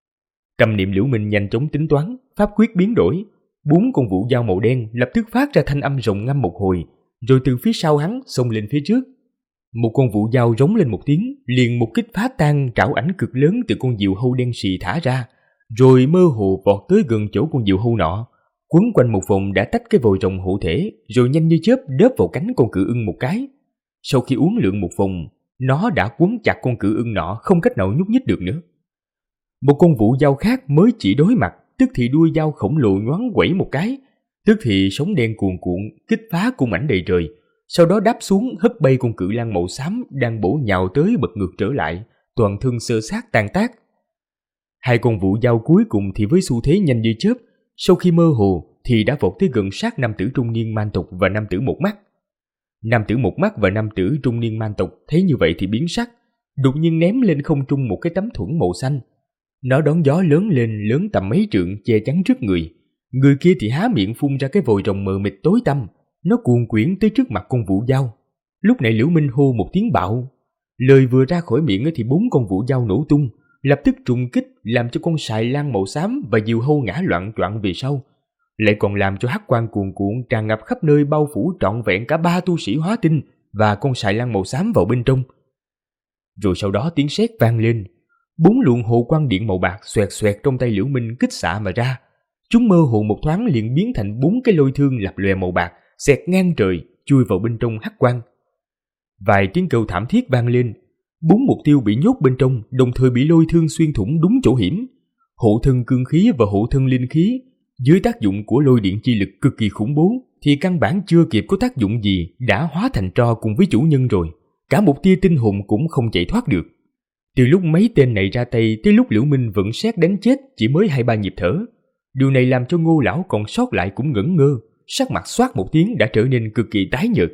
Tâm niệm Liễu Minh nhanh chóng tính toán, pháp quyết biến đổi, 4 con vũ dao màu đen lập tức phát ra thanh âm rồng ngâm một hồi, rồi từ phía sau hắn xông lên phía trước. Một con vũ dao rống lên một tiếng, liền một kích phá tan trảo ảnh cực lớn từ con diều hâu đen xì thả ra, rồi mơ hồ vọt tới gần chỗ con diều hâu nọ, quấn quanh một vòng đã tách cái vòi rồng hộ thể, rồi nhanh như chớp đớp vào cánh con cự ưng một cái. Sau khi uốn lượn một vòng, nó đã quấn chặt con cự ưng nọ không cách nào nhúc nhích được nữa. Một con vũ dao khác mới chỉ đối mặt, tức thì đuôi dao khổng lồ nhoáng quẩy một cái, tức thì sóng đen cuồn cuộn kích phá cung ảnh đầy trời, sau đó đáp xuống hất bay con cự lang màu xám đang bổ nhào tới bật ngược trở lại, toàn thân xơ xác tan tác. Hai con vũ dao cuối cùng thì với xu thế nhanh như chớp, sau khi mơ hồ thì đã vọt tới gần sát nam tử trung niên man tộc và nam tử một mắt. Nam tử một mắt và nam tử trung niên man tộc thấy như vậy thì biến sắc, đột nhiên ném lên không trung một cái tấm thuẫn màu xanh. Nó đón gió lớn lên lớn tầm mấy trượng che chắn trước người. Người kia thì há miệng phun ra cái vòi rồng mờ mịt tối tăm, nó cuồn quyển tới trước mặt con vũ dao. Lúc này Liễu Minh hô một tiếng bạo, lời vừa ra khỏi miệng thì 4 con vũ dao nổ tung, lập tức trùng kích làm cho con sài lang màu xám và diều hâu ngã loạn choạng về sau, lại còn làm cho hắc quang cuồn cuộn tràn ngập khắp nơi bao phủ trọn vẹn cả 3 tu sĩ hóa tinh và con sài lang màu xám vào bên trong. Rồi sau đó tiếng sét vang lên, 4 luồng hồ quang điện màu bạc xoẹt xoẹt trong tay Liễu Minh kích xạ mà ra. Chúng mơ hồ một thoáng liền biến thành 4 cái lôi thương lập lòe màu bạc xẹt ngang trời chui vào bên trong hắc quang. Vài tiếng kêu thảm thiết vang lên, 4 mục tiêu bị nhốt bên trong đồng thời bị lôi thương xuyên thủng đúng chỗ hiểm. Hộ thân cương khí và hộ thân linh khí dưới tác dụng của lôi điện chi lực cực kỳ khủng bố thì căn bản chưa kịp có tác dụng gì đã hóa thành tro cùng với chủ nhân rồi. Cả một tia tinh hồn cũng không chạy thoát được. Từ lúc mấy tên này ra tay tới lúc Liễu Minh vẫn xét đánh chết chỉ mới 2-3 nhịp thở. Điều này làm cho Ngô lão còn sót lại cũng ngẩn ngơ, sắc mặt xoát một tiếng đã trở nên cực kỳ tái nhợt.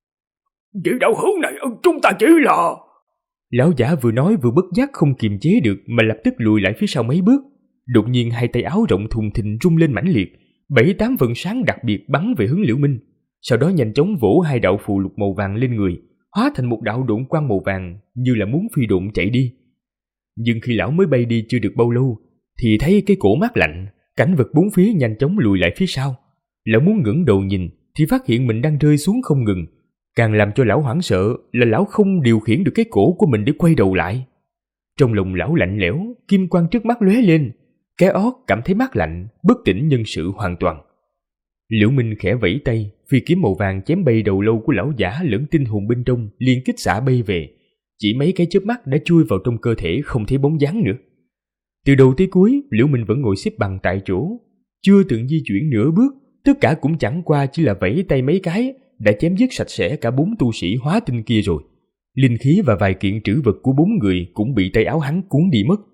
Vị đạo hữu này chúng ta chỉ là... Lão giả vừa nói vừa bất giác không kiềm chế được mà lập tức lùi lại phía sau mấy bước. Đột nhiên hai tay áo rộng thùng thình rung lên mãnh liệt, 7-8 vầng sáng đặc biệt bắn về hướng Liễu Minh. Sau đó nhanh chóng vỗ 2 đạo phù lục màu vàng lên người, hóa thành một đạo độn quang màu vàng như là muốn phi độn chạy đi. Nhưng khi lão mới bay đi chưa được bao lâu thì thấy cái cổ mát lạnh, cảnh vật bốn phía nhanh chóng lùi lại phía sau. Lão muốn ngẩng đầu nhìn thì phát hiện mình đang rơi xuống không ngừng. Càng làm cho lão hoảng sợ là lão không điều khiển được cái cổ của mình để quay đầu lại. Trong lòng lão lạnh lẽo, kim quang trước mắt lóe lên, Cái ót cảm thấy mát lạnh, bất tỉnh nhân sự hoàn toàn. Liễu Minh khẽ vẫy tay, phi kiếm màu vàng chém bay đầu lâu của lão giả lẫn tinh hồn bên trong, liền kích xạ bay về. Chỉ mấy cái chớp mắt đã chui vào trong cơ thể không thấy bóng dáng nữa. Từ đầu tới cuối, Liễu Minh vẫn ngồi xếp bằng tại chỗ, chưa từng di chuyển nửa bước, tất cả cũng chẳng qua chỉ là vẫy tay mấy cái, đã chém giết sạch sẽ cả 4 tu sĩ hóa tinh kia rồi. Linh khí và vài kiện trữ vật của 4 người cũng bị tay áo hắn cuốn đi mất.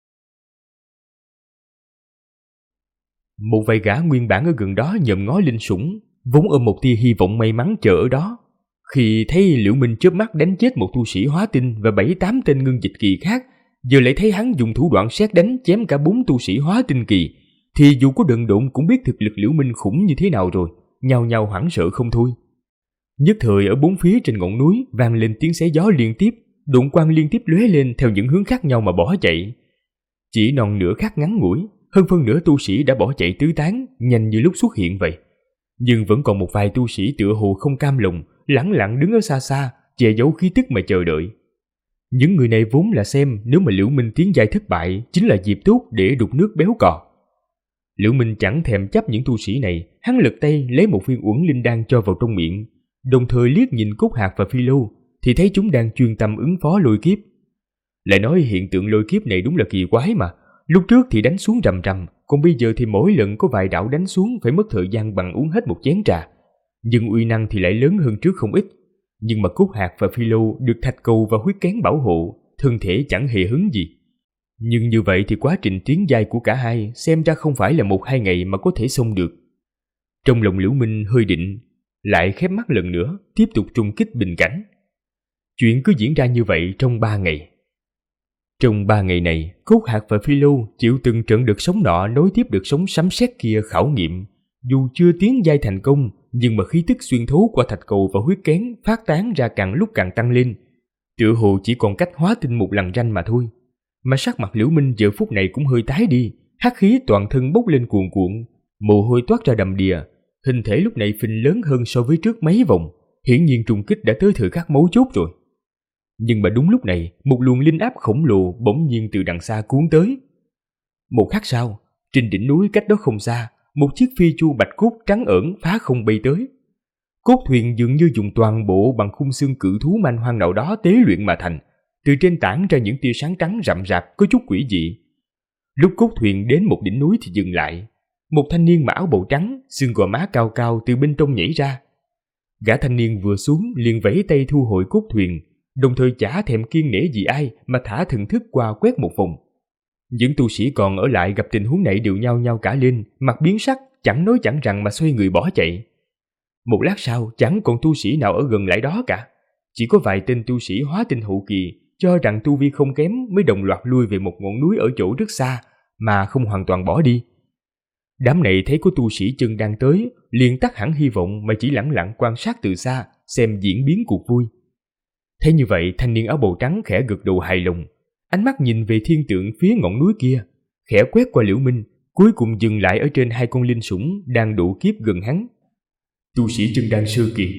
Một vài gã nguyên bản ở gần đó nhòm ngó linh sủng, vốn ôm một tia hy vọng may mắn chờ ở đó. Khi thấy Liễu Minh chớp mắt đánh chết một tu sĩ hóa tinh và 7-8 tên ngưng dịch kỳ khác, giờ lại thấy hắn dùng thủ đoạn sét đánh chém cả 4 tu sĩ hóa tinh kỳ, thì dù có đần độn cũng biết thực lực Liễu Minh khủng như thế nào rồi, nhao nhao hoảng sợ không thôi. Nhất thời ở bốn phía trên ngọn núi vang lên tiếng xé gió liên tiếp, độn quang liên tiếp lóe lên theo những hướng khác nhau mà bỏ chạy. Chỉ non nửa khắc ngắn ngủi, hơn phân nửa tu sĩ đã bỏ chạy tứ tán, nhanh như lúc xuất hiện vậy. Nhưng vẫn còn một vài tu sĩ tựa hồ không cam lòng, lẳng lặng đứng ở xa xa, che giấu khí tức mà chờ đợi. Những người này vốn là xem nếu mà Liễu Minh tiến giai thất bại chính là dịp tốt để đục nước béo cò. Liễu Minh chẳng thèm chấp những tu sĩ này, hắn lật tay lấy một viên uẩn linh đan cho vào trong miệng, đồng thời liếc nhìn Cốt Hạc và Phi Lô thì thấy chúng đang chuyên tâm ứng phó lôi kiếp. Lại nói hiện tượng lôi kiếp này đúng là kỳ quái mà, lúc trước thì đánh xuống rầm rầm, còn bây giờ thì mỗi lần có vài đạo đánh xuống phải mất thời gian bằng uống hết một chén trà. Nhưng uy năng thì lại lớn hơn trước không ít. Nhưng mà Cốt Hạc và Phi Lô được thạch cầu và huyết kén bảo hộ, thân thể chẳng hề hứng gì. Nhưng như vậy thì quá trình tiến giai của cả hai xem ra không phải là 1-2 ngày mà có thể xong được. Trong lòng Liễu Minh hơi định, lại khép mắt lần nữa, tiếp tục trùng kích bình cảnh. Chuyện cứ diễn ra như vậy trong 3 ngày. Trong 3 ngày này, Cốt Hạc và Phi Lô chịu từng trận đợt sóng nọ nối tiếp đợt sóng sấm sét kia khảo nghiệm. Dù chưa tiến giai thành công, nhưng mà khí tức xuyên thấu qua thạch cầu và huyết kén phát tán ra càng lúc càng tăng lên. Tựa hồ chỉ còn cách hóa tinh một lần ranh mà thôi. Mà sắc mặt Liễu Minh giờ phút này cũng hơi tái đi, hắc khí toàn thân bốc lên cuồn cuộn, mồ hôi toát ra đầm đìa, hình thể lúc này phình lớn hơn so với trước mấy vòng, hiển nhiên trùng kích đã tới thời khắc mấu chốt rồi. Nhưng mà đúng lúc này, một luồng linh áp khổng lồ bỗng nhiên từ đằng xa cuốn tới. Một khắc sau, trên đỉnh núi cách đó không xa, một chiếc phi chu bạch cốt trắng ẩn phá không bay tới. Cốt thuyền dường như dùng toàn bộ bằng khung xương cự thú man hoang nào đó tế luyện mà thành, từ trên tản ra những tia sáng trắng rậm rạp có chút quỷ dị. Lúc cốt thuyền đến một đỉnh núi thì dừng lại. Một thanh niên mặc áo bào trắng, xương gò má cao cao từ bên trong nhảy ra. Gã thanh niên vừa xuống liền vẫy tay thu hồi cốt thuyền, đồng thời chả thèm kiêng nể gì ai mà thả thần thức qua quét một vòng. Những tu sĩ còn ở lại gặp tình huống này đều nhao nhao cả lên, mặt biến sắc, chẳng nói chẳng rằng mà xoay người bỏ chạy. Một lát sau chẳng còn tu sĩ nào ở gần lại đó cả, chỉ có vài tên tu sĩ hóa tinh hậu kỳ cho rằng tu vi không kém mới đồng loạt lui về một ngọn núi ở chỗ rất xa mà không hoàn toàn bỏ đi. Đám này thấy có tu sĩ chân đang tới, liền tắt hẳn hy vọng mà chỉ lẳng lặng quan sát từ xa xem diễn biến cuộc vui. Thấy như vậy, thanh niên áo bào trắng khẽ gật đầu hài lòng, ánh mắt nhìn về thiên tượng phía ngọn núi kia, khẽ quét qua Liễu Minh, cuối cùng dừng lại ở trên 2 con linh sủng đang độ kiếp gần hắn. Tu sĩ chân đan sơ kỳ.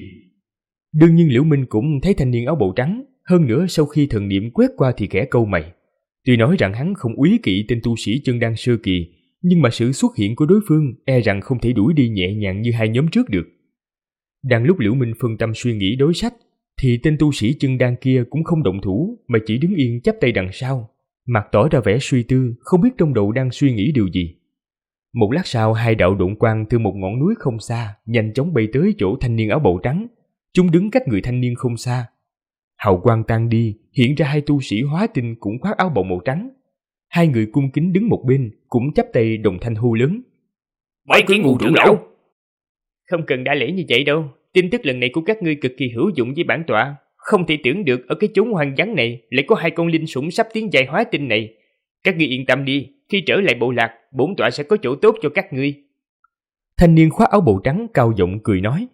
Đương nhiên Liễu Minh cũng thấy thanh niên áo bào trắng, hơn nữa sau khi thần niệm quét qua thì khẽ cau mày. Tuy nói rằng hắn không úy kỵ tên tu sĩ chân đan sơ kỳ, nhưng mà sự xuất hiện của đối phương e rằng không thể đuổi đi nhẹ nhàng như hai nhóm trước được. Đang lúc Liễu Minh phân tâm suy nghĩ đối sách, thì tên tu sĩ chân đan kia cũng không động thủ mà chỉ đứng yên chắp tay đằng sau, mặt tỏ ra vẻ suy tư, không biết trong đầu đang suy nghĩ điều gì. Một lát sau, 2 đạo độn quang từ một ngọn núi không xa nhanh chóng bay tới chỗ thanh niên áo bào trắng. Chúng đứng cách người thanh niên không xa. Hào quang tan đi, hiện ra 2 tu sĩ hóa tinh cũng khoác áo bào màu trắng. 2 người cung kính đứng một bên, cũng chắp tay đồng thanh hô lớn: Bái kiến Ngũ trưởng lão. Không cần đa lễ như vậy đâu, tin tức lần này của các ngươi cực kỳ hữu dụng với bản tọa. Không thể tưởng được ở cái chốn hoang vắng này lại có 2 con linh sủng sắp tiến giai hóa tinh này. Các ngươi yên tâm đi, khi trở lại bộ lạc, bổn tọa sẽ có chỗ tốt cho các ngươi. Thanh niên khoác áo bào trắng cao giọng cười nói: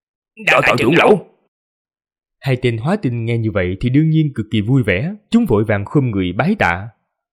Đa tạ trưởng lão. 2 tên hóa tinh nghe như vậy thì đương nhiên cực kỳ vui vẻ, chúng vội vàng khum người bái tạ.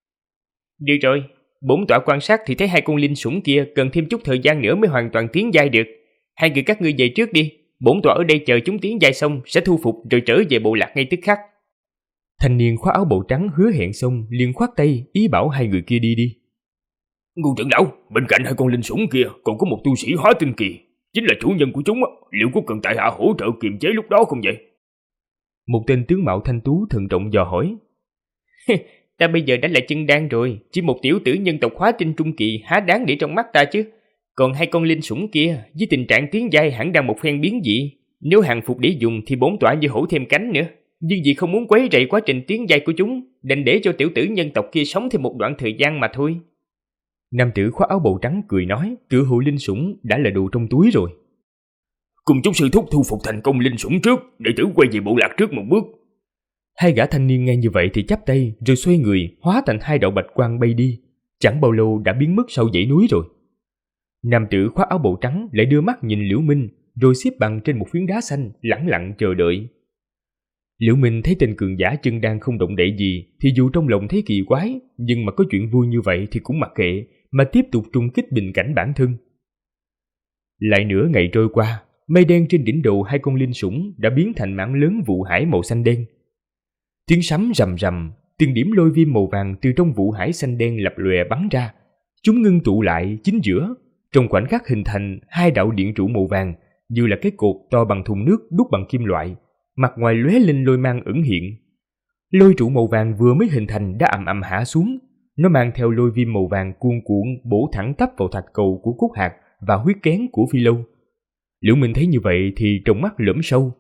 Được rồi, bổn tọa quan sát thì thấy 2 con linh sủng kia cần thêm chút thời gian nữa mới hoàn toàn tiến giai được. 2 người các ngươi về trước đi, bổn tọa ở đây chờ chúng tiến giai xong sẽ thu phục rồi trở về bộ lạc ngay tức khắc. Thanh niên khoác áo bào trắng hứa hẹn xong liền khoát tay ý bảo 2 người kia đi đi. Ngô trưởng lão, bên cạnh hai con linh sủng kia còn có một tu sĩ hóa tinh kỳ, chính là chủ nhân của chúng. Liệu có cần tại hạ hỗ trợ kiềm chế lúc đó không vậy? Một tên tướng mạo thanh tú thận trọng dò hỏi. Ta bây giờ đã là chân đan rồi, chỉ một tiểu tử nhân tộc hóa tinh trung kỳ há đáng để trong mắt ta chứ. Còn hai con linh sủng kia với tình trạng tiến giai hẳn đang một phen biến dị, nếu hàng phục để dùng thì bổn tọa như hổ thêm cánh nữa. Nhưng vì không muốn quấy rầy quá trình tiến giai của chúng, đành để cho tiểu tử nhân tộc kia sống thêm một đoạn thời gian mà thôi. Nam tử khoác áo bào trắng cười nói, tựa hồ linh sủng đã là đồ trong túi rồi. Cùng chúc sư thúc thu phục thành công linh sủng trước, đệ tử quay về bộ lạc trước một bước. Hai gã thanh niên nghe như vậy thì chắp tay rồi xoay người hóa thành hai đạo bạch quang bay đi. Chẳng bao lâu đã biến mất sau dãy núi rồi. Nam tử khoác áo bào trắng lại đưa mắt nhìn Liễu Minh, rồi xếp bằng trên một phiến đá xanh lẳng lặng chờ đợi. Liễu Minh thấy tên cường giả chân đan không động đậy gì thì dù trong lòng thấy kỳ quái, nhưng mà có chuyện vui như vậy thì cũng mặc kệ, mà tiếp tục trùng kích bình cảnh bản thân. Lại nửa ngày trôi qua, mây đen trên đỉnh đầu hai con linh sủng đã biến thành mảng lớn vụ hải màu xanh đen. Tiếng sấm rầm rầm, từng điểm lôi viêm màu vàng từ trong vụ hải xanh đen lập lòe bắn ra. Chúng ngưng tụ lại chính giữa, trong khoảnh khắc hình thành hai đạo điện trụ màu vàng, như là cái cột to bằng thùng nước đúc bằng kim loại, mặt ngoài lóe lên lôi mang ẩn hiện. Lôi trụ màu vàng vừa mới hình thành đã ầm ầm hạ xuống, nó mang theo lôi viêm màu vàng cuồn cuộn bổ thẳng tắp vào thạch cầu của Cốt Hạc và huyết kén của Phi Lâu. Liễu Minh thấy như vậy thì trong mắt lởm sâu.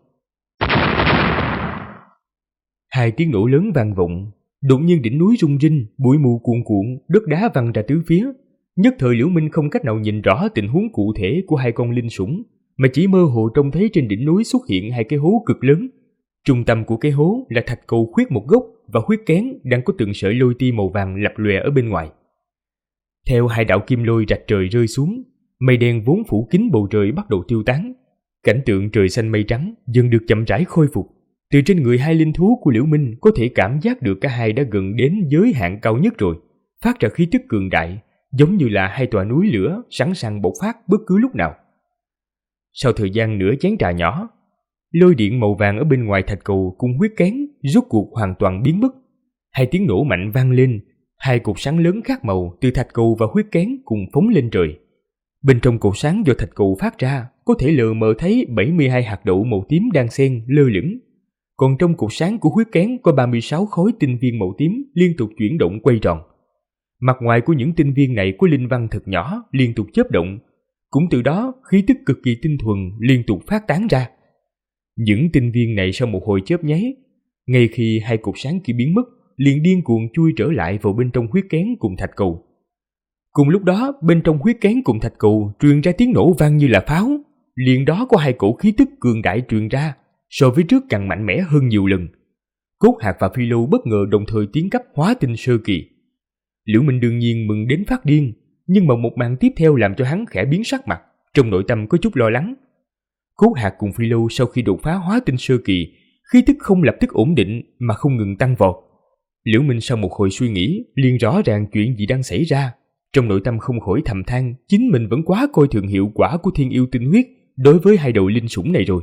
Hai tiếng nổ lớn vang vọng, đột nhiên đỉnh núi rung rinh, bụi mù cuồn cuộn, đất đá văng ra tứ phía. Nhất thời Liễu Minh không cách nào nhìn rõ tình huống cụ thể của hai con linh sủng, mà chỉ mơ hồ trông thấy trên đỉnh núi xuất hiện hai cái hố cực lớn. Trung tâm của cái hố là thạch cầu khuyết một góc và huyết kén đang có từng sợi lôi ti màu vàng lập lòe ở bên ngoài. Theo hai đạo kim lôi rạch trời rơi xuống, mây đen vốn phủ kín bầu trời bắt đầu tiêu tán. Cảnh tượng trời xanh mây trắng dần được chậm rãi khôi phục. Từ trên người hai linh thú của Liễu Minh có thể cảm giác được cả hai đã gần đến giới hạn cao nhất rồi, phát ra khí tức cường đại, giống như là hai tòa núi lửa sẵn sàng bộc phát bất cứ lúc nào. Sau thời gian nửa chén trà nhỏ, lôi điện màu vàng ở bên ngoài thạch cầu cùng huyết kén rốt cuộc hoàn toàn biến mất. Hai tiếng nổ mạnh vang lên, hai cột sáng lớn khác màu từ thạch cầu và huyết kén cùng phóng lên trời. Bên trong cột sáng do thạch cầu phát ra có thể lờ mờ thấy 72 hạt đậu màu tím đang xen lơ lửng. Còn trong cột sáng của huyết kén có 36 khối tinh viên màu tím liên tục chuyển động quay tròn. Mặt ngoài của những tinh viên này có linh văn thật nhỏ liên tục chớp động, cũng từ đó khí tức cực kỳ tinh thuần liên tục phát tán ra. Những tinh viên này sau một hồi chớp nháy, ngay khi hai cột sáng kia biến mất, liền điên cuồng chui trở lại vào bên trong huyết kén cùng thạch cầu. Cùng lúc đó, bên trong huyết kén cùng thạch cầu truyền ra tiếng nổ vang như là pháo, liền đó có hai cổ khí tức cường đại truyền ra, so với trước càng mạnh mẽ hơn nhiều lần. Cốt Hạc và Phi Lâu bất ngờ đồng thời tiến cấp hóa tinh sơ kỳ. Liễu Minh đương nhiên mừng đến phát điên, nhưng mà một màn tiếp theo làm cho hắn khẽ biến sắc mặt, trong nội tâm có chút lo lắng. Cốt Hạc cùng Phi Lâu sau khi đột phá hóa tinh sơ kỳ, khí tức không lập tức ổn định mà không ngừng tăng vọt. Liễu Minh sau một hồi suy nghĩ, liền rõ ràng chuyện gì đang xảy ra. Trong nội tâm không khỏi thầm than, chính mình vẫn quá coi thường hiệu quả của thiên yêu tinh huyết đối với hai đầu linh sủng này rồi.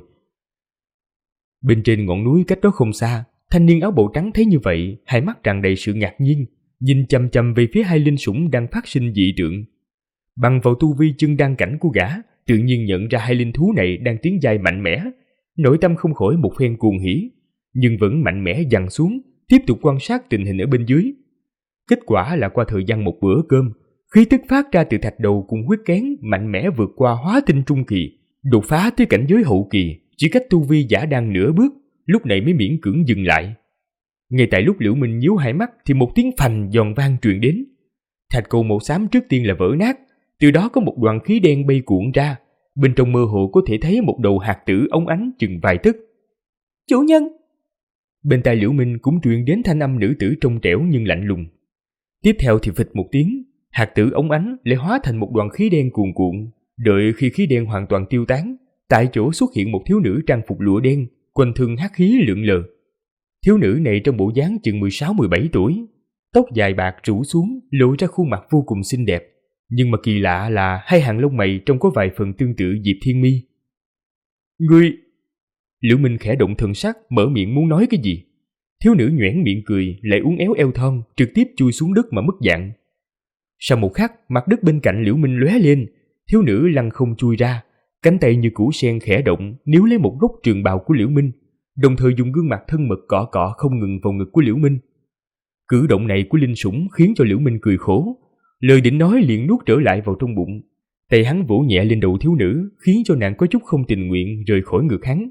Bên trên ngọn núi cách đó không xa, thanh niên áo bào trắng thấy như vậy, hai mắt tràn đầy sự ngạc nhiên, nhìn chằm chằm về phía hai linh sủng đang phát sinh dị tượng. Bằng vào tu vi chân đan cảnh của gã, tự nhiên nhận ra hai linh thú này đang tiến giai mạnh mẽ, nội tâm không khỏi một phen cuồng hỉ, nhưng vẫn mạnh mẽ dằn xuống, tiếp tục quan sát tình hình ở bên dưới. Kết quả là qua thời gian một bữa cơm, khí tức phát ra từ thạch đầu cùng huyết kén mạnh mẽ vượt qua hóa tinh trung kỳ, đột phá tới cảnh giới hậu kỳ, chỉ cách tu vi giả đang nửa bước, lúc này mới miễn cưỡng dừng lại. Ngay tại lúc Liễu Minh nhíu hai mắt thì một tiếng phành giòn vang truyền đến. Thạch cầu màu xám trước tiên là vỡ nát, từ đó có một đoàn khí đen bay cuộn ra, bên trong mơ hồ có thể thấy một đầu hạt tử óng ánh chừng vài tấc. Chủ nhân! Bên tai Liễu Minh cũng truyền đến thanh âm nữ tử trong trẻo nhưng lạnh lùng. Tiếp theo thì phịch một tiếng, hạt tử óng ánh lại hóa thành một đoàn khí đen cuồn cuộn. Đợi khi khí đen hoàn toàn tiêu tán, tại chỗ xuất hiện một thiếu nữ trang phục lụa đen, quanh thân hắc khí lượn lờ. Thiếu nữ này trong bộ dáng chừng 16-17 tuổi, tóc dài bạc rủ xuống, lộ ra khuôn mặt vô cùng xinh đẹp. Nhưng mà kỳ lạ là hai hàng lông mày trông có vài phần tương tự Diệp Thiên Mi. Ngươi... Liễu Minh khẽ động thần sắc, mở miệng muốn nói cái gì. Thiếu nữ nhoẻn miệng cười, lại uốn éo eo thon, trực tiếp chui xuống đất mà mất dạng. Sau một khắc, mặt đất bên cạnh Liễu Minh lóe lên, thiếu nữ lăn không chui ra, cánh tay như củ sen khẽ động níu lấy một góc trường bào của Liễu Minh, đồng thời dùng gương mặt thân mật cọ cọ không ngừng vào ngực của Liễu Minh. Cử động này của linh sủng khiến cho Liễu Minh cười khổ, lời định nói liền nuốt trở lại vào trong bụng. Tay hắn vỗ nhẹ lên đầu thiếu nữ, khiến cho nàng có chút không tình nguyện rời khỏi ngực hắn.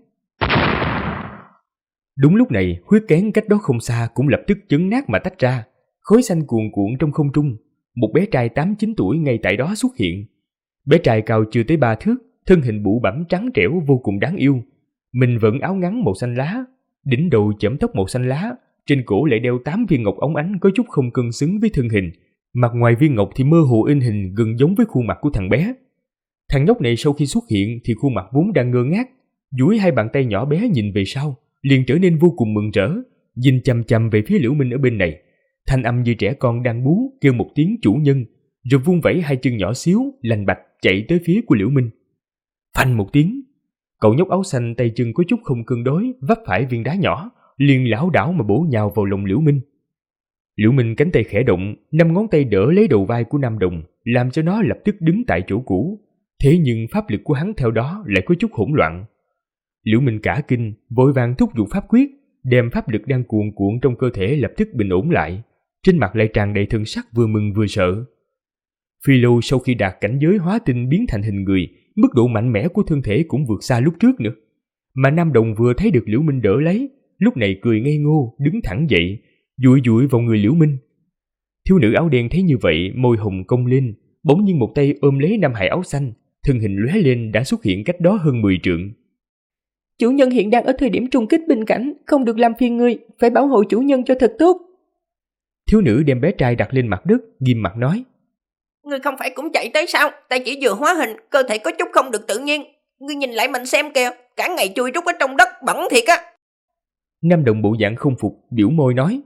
Đúng lúc này, huyết kén cách đó không xa cũng lập tức chấn nát mà tách ra, khói xanh cuồn cuộn trong không trung. Một bé trai 8-9 tuổi ngay tại đó xuất hiện. Bé trai cao chưa tới 3 thước, thân hình bụ bẫm trắng trẻo vô cùng đáng yêu. Mình vẫn áo ngắn màu xanh lá, đỉnh đầu chẩm tóc màu xanh lá, trên cổ lại đeo 8 viên ngọc óng ánh có chút không cân xứng với thân hình. Mặt ngoài viên ngọc thì mơ hồ in hình gần giống với khuôn mặt của thằng bé. Thằng nhóc này sau khi xuất hiện thì khuôn mặt vốn đang ngơ ngác, duỗi hai bàn tay nhỏ bé nhìn về sau, liền trở nên vô cùng mừng rỡ, nhìn chằm chằm về phía Liễu Minh ở bên này. Thanh âm như trẻ con đang bú, kêu một tiếng chủ nhân, rồi vung vẩy hai chân nhỏ xíu, lành bạch chạy tới phía của Liễu Minh. Phanh một tiếng, cậu nhóc áo xanh tay chân có chút không cân đối, vấp phải viên đá nhỏ, liền lảo đảo mà bổ nhào vào lòng Liễu Minh. Liễu Minh cánh tay khẽ động, 5 ngón tay đỡ lấy đầu vai của Nam Đồng, làm cho nó lập tức đứng tại chỗ cũ. Thế nhưng pháp lực của hắn theo đó lại có chút hỗn loạn. Liễu Minh cả kinh, vội vàng thúc giục pháp quyết, đem pháp lực đang cuồn cuộn trong cơ thể lập tức bình ổn lại, trên mặt lại tràn đầy thần sắc vừa mừng vừa sợ. Phi lâu sau khi đạt cảnh giới hóa tinh biến thành hình người, mức độ mạnh mẽ của thân thể cũng vượt xa lúc trước nữa. Mà Nam Đồng vừa thấy được Liễu Minh đỡ lấy, lúc này cười ngây ngô, đứng thẳng dậy, dụi dụi vào người Liễu Minh. Thiếu nữ áo đen thấy như vậy, môi hồng cong lên, bỗng nhiên một tay ôm lấy nam hài áo xanh, thân hình lóe lên đã xuất hiện cách đó hơn 10 trượng. Chủ nhân hiện đang ở thời điểm trùng kích bình cảnh, không được làm phiền ngươi, phải bảo hộ chủ nhân cho thật tốt. Thiếu nữ đem bé trai đặt lên mặt đất, nghiêm mặt nói. Ngươi không phải cũng chạy tới sao? Ta chỉ vừa hóa hình, cơ thể có chút không được tự nhiên. Ngươi nhìn lại mình xem kìa, cả ngày chui rút ở trong đất, bẩn thiệt á. Nam Đồng bộ dạng không phục, biểu môi nói.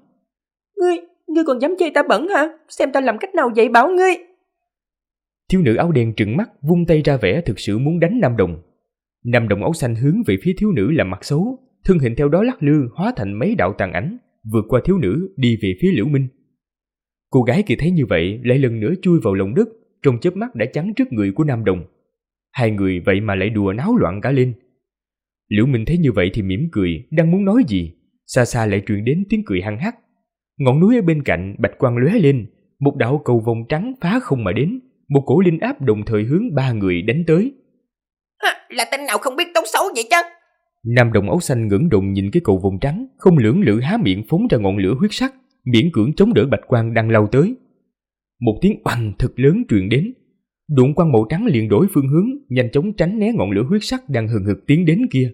Ngươi còn dám chê ta bẩn hả? Xem ta làm cách nào dạy bảo ngươi. Thiếu nữ áo đen trừng mắt, vung tay ra vẻ thực sự muốn đánh Nam Đồng. Nam Đồng áo xanh hướng về phía thiếu nữ làm mặt xấu, thân hình theo đó lắc lư hóa thành mấy đạo tàn ảnh, vượt qua thiếu nữ đi về phía Liễu Minh. Cô gái kia thấy như vậy lại lần nữa chui vào lòng đất, trong chớp mắt đã chắn trước người của Nam Đồng. Hai người vậy mà lại đùa náo loạn cả lên. Liễu Minh thấy như vậy thì mỉm cười, đang muốn nói gì, xa xa lại truyền đến tiếng cười hăng hắc. Ngọn núi ở bên cạnh bạch quang lóe lên, một đạo cầu vồng trắng phá không mà đến, một cổ linh áp đồng thời hướng 3 người đánh tới. Là tên nào không biết tốt xấu vậy chứ? Nam Đồng áo xanh ngẩng đầu nhìn cái cầu vồng trắng, không lưỡng lự há miệng phóng ra ngọn lửa huyết sắc, miễn cưỡng chống đỡ bạch quang đang lao tới. Một tiếng oanh thật lớn truyền đến, độn quang màu trắng liền đổi phương hướng, nhanh chóng tránh né ngọn lửa huyết sắc đang hừng hực tiến đến kia.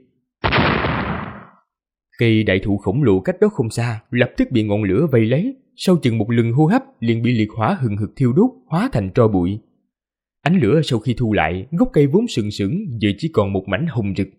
Cây đại thụ khổng lồ cách đó không xa lập tức bị ngọn lửa vây lấy, sau chừng một lần hô hấp liền bị liệt hỏa hừng hực thiêu đốt, hóa thành tro bụi. Ánh lửa sau khi thu lại, gốc cây vốn sừng sững giờ chỉ còn một mảnh hồng rực.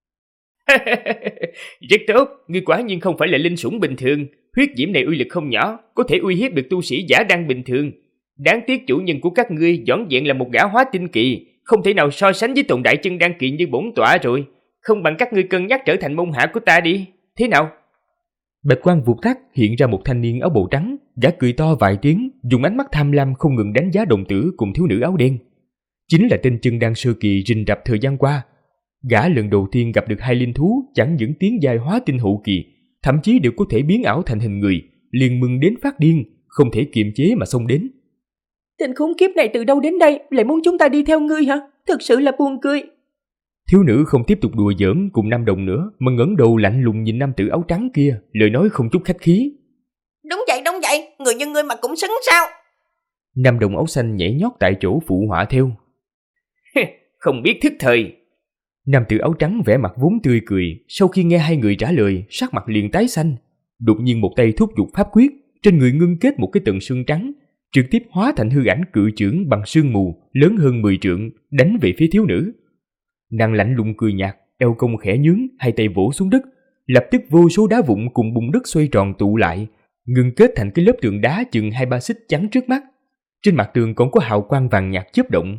Rất tốt, ngươi quả nhiên không phải là linh sủng bình thường, huyết diễm này uy lực không nhỏ, có thể uy hiếp được tu sĩ giả đăng bình thường. Đáng tiếc chủ nhân của các ngươi vỏn vẹn là một gã hóa tinh kỳ, không thể nào so sánh với tồn đại chân đăng kỳ như bổn tọa rồi. Không bằng các ngươi cân nhắc trở thành môn hạ của ta đi, thế nào? Bạch quang vụt tắt, hiện ra một thanh niên áo bào trắng, gã cười to vài tiếng, dùng ánh mắt tham lam không ngừng đánh giá đồng tử cùng thiếu nữ áo đen. Chính là tên chân đăng sơ kỳ rình rập thời gian qua. Gã lần đầu tiên gặp được hai linh thú, chẳng những tiến giai hóa tinh hậu kỳ, thậm chí đều có thể biến ảo thành hình người, liền mừng đến phát điên, không thể kiềm chế mà xông đến. Tên khốn kiếp này từ đâu đến đây, lại muốn chúng ta đi theo ngươi hả? Thực sự là buồn cười. Thiếu nữ không tiếp tục đùa giỡn cùng Nam Đồng nữa, mà ngẩng đầu lạnh lùng nhìn nam tử áo trắng kia, lời nói không chút khách khí. Đúng vậy, người như ngươi mà cũng xứng sao? Nam Đồng áo xanh nhảy nhót tại chỗ phụ họa theo. Không biết thức thời. Nam tử áo trắng vẻ mặt vốn tươi cười, sau khi nghe hai người trả lời, sắc mặt liền tái xanh. Đột nhiên một tay thúc giục pháp quyết, trên người ngưng kết một cái tầng xương trắng, trực tiếp hóa thành hư ảnh cự chưởng bằng sương mù, lớn hơn 10 trượng, đánh về phía thiếu nữ. Nàng lạnh lùng cười nhạt, eo cong khẽ nhướng, hai tay vỗ xuống đất, lập tức vô số đá vụn cùng bùn đất xoay tròn tụ lại, ngưng kết thành cái lớp tường đá chừng 2-3 xích chắn trước mắt. Trên mặt tường còn có hào quang vàng nhạt chớp động.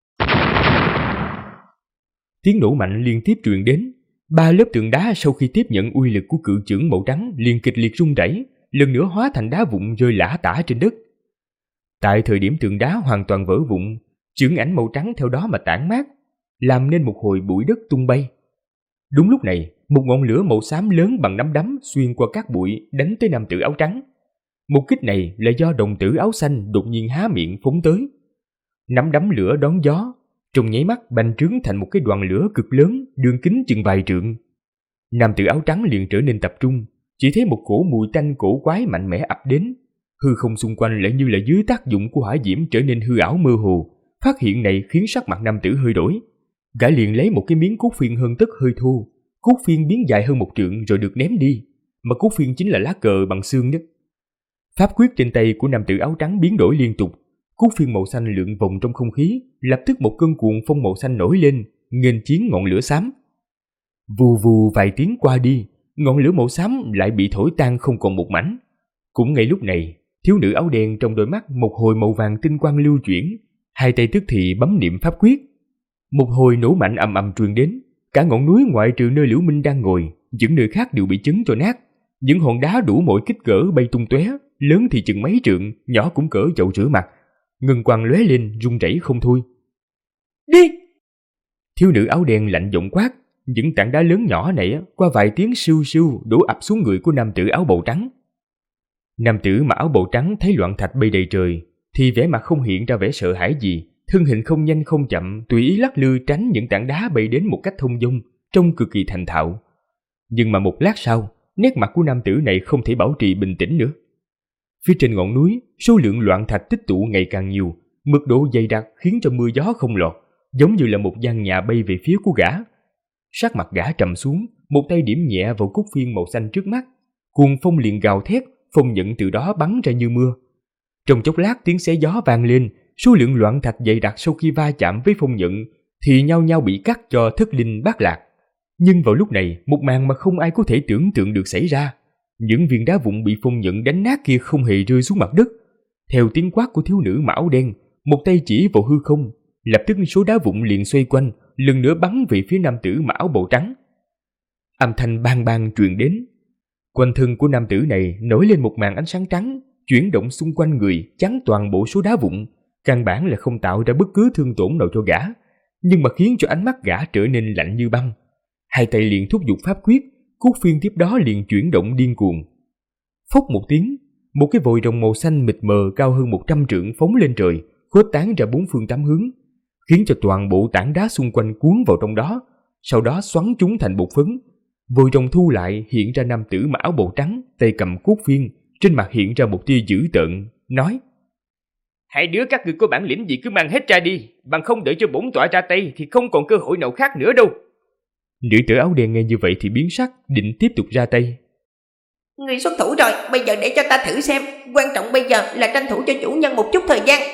Tiếng nổ mạnh liên tiếp truyền đến, 3 lớp tường đá sau khi tiếp nhận uy lực của cự chưởng màu trắng liền kịch liệt rung rẩy, lần nữa hóa thành đá vụn rơi lả tả trên đất. Tại thời điểm tường đá hoàn toàn vỡ vụn, chưởng ảnh màu trắng theo đó mà tản mát, làm nên một hồi bụi đất tung bay. Đúng lúc này, một ngọn lửa màu xám lớn bằng nắm đấm xuyên qua các bụi đánh tới nam tử áo trắng. Một kích này là do đồng tử áo xanh đột nhiên há miệng phóng tới. Nắm đấm lửa đón gió, trong nháy mắt bành trướng thành một cái đoàn lửa cực lớn, đường kính chừng vài trượng. Nam tử áo trắng liền trở nên tập trung, chỉ thấy một cổ mùi tanh cổ quái mạnh mẽ ập đến. Hư không xung quanh lại như là dưới tác dụng của hỏa diễm trở nên hư ảo mơ hồ. Phát hiện này khiến sắc mặt nam tử hơi đổi. Gã liền lấy một cái miếng cốt phiên hơn tấc hơi thô, cốt phiên biến dài hơn 1 trượng rồi được ném đi, mà cốt phiên chính là lá cờ bằng xương nhất. Pháp quyết trên tay của nam tử áo trắng biến đổi liên tục, cốt phiên màu xanh lượn vòng trong không khí, lập tức một cơn cuồng phong màu xanh nổi lên, nghênh chiến ngọn lửa xám. Vù vù vài tiếng qua đi, ngọn lửa màu xám lại bị thổi tan không còn một mảnh. Cũng ngay lúc này, thiếu nữ áo đen trong đôi mắt một hồi màu vàng tinh quang lưu chuyển, hai tay tức thì bấm niệm pháp quyết. Một hồi nổ mạnh ầm ầm truyền đến, cả ngọn núi ngoại trừ nơi Liễu Minh đang ngồi, những nơi khác đều bị chấn cho nát. Những hòn đá đủ mọi kích cỡ bay tung tóe, lớn thì chừng mấy trượng, nhỏ cũng cỡ chậu rửa mặt. Ngân quang lóe lên, rung rẩy không thôi. Đi! Thiếu nữ áo đen lạnh giọng quát. Những tảng đá lớn nhỏ này qua vài tiếng siêu siêu đổ ập xuống người của nam tử áo bào trắng. Nam tử mặc áo bào trắng thấy loạn thạch bay đầy trời, thì vẻ mặt không hiện ra vẻ sợ hãi gì, thân hình không nhanh không chậm, tùy ý lắc lư tránh những tảng đá bay đến một cách thông dong, trông cực kỳ thành thạo. Nhưng mà một lát sau, nét mặt của nam tử này không thể bảo trì bình tĩnh nữa. Phía trên ngọn núi, số lượng loạn thạch tích tụ ngày càng nhiều, mật độ dày đặc khiến cho mưa gió không lọt, giống như là một gian nhà bay về phía của gã. Sắc mặt gã trầm xuống, một tay điểm nhẹ vào cúc phiên màu xanh trước mắt, cuồng phong liền gào thét, phong nhận từ đó bắn ra như mưa. Trong chốc lát tiếng xé gió vang lên, số lượng loạn thạch dày đặc sau khi va chạm với phong nhận thì nhao nhao bị cắt cho thất linh bát lạc. Nhưng vào lúc này, một màn mà không ai có thể tưởng tượng được xảy ra. Những viên đá vụn bị phong nhận đánh nát kia không hề rơi xuống mặt đất. Theo tiếng quát của thiếu nữ mặc áo đen, một tay chỉ vào hư không, lập tức số đá vụn liền xoay quanh, lần nữa bắn về phía nam tử mặc áo bào trắng. Âm thanh bang bang truyền đến. Quanh thân của nam tử này nổi lên một màn ánh sáng trắng, chuyển động xung quanh người, chắn toàn bộ số đá vụn, căn bản là không tạo ra bất cứ thương tổn nào cho gã, nhưng mà khiến cho ánh mắt gã trở nên lạnh như băng. Hai tay liền thúc giục pháp quyết, cốt phiên tiếp đó liền chuyển động điên cuồng. Phốc một tiếng, một cái vòi rồng màu xanh mịt mờ cao hơn 100 trượng phóng lên trời, khuếch tán ra 4 phương 8 hướng, khiến cho toàn bộ tảng đá xung quanh cuốn vào trong đó, sau đó xoắn chúng thành bột phấn. Vòi rồng thu lại, hiện ra nam tử mặc áo bào trắng, tay cầm cốt phiên, trên mặt hiện ra một tia dữ tợn, nói: Hai đứa các ngươi có bản lĩnh gì cứ mang hết ra đi, bằng không đợi cho bổn tọa ra tay thì không còn cơ hội nào khác nữa đâu. Nữ tử áo đen nghe như vậy thì biến sắc, định tiếp tục ra tay. Người xuất thủ rồi, bây giờ để cho ta thử xem, quan trọng bây giờ là tranh thủ cho chủ nhân một chút thời gian.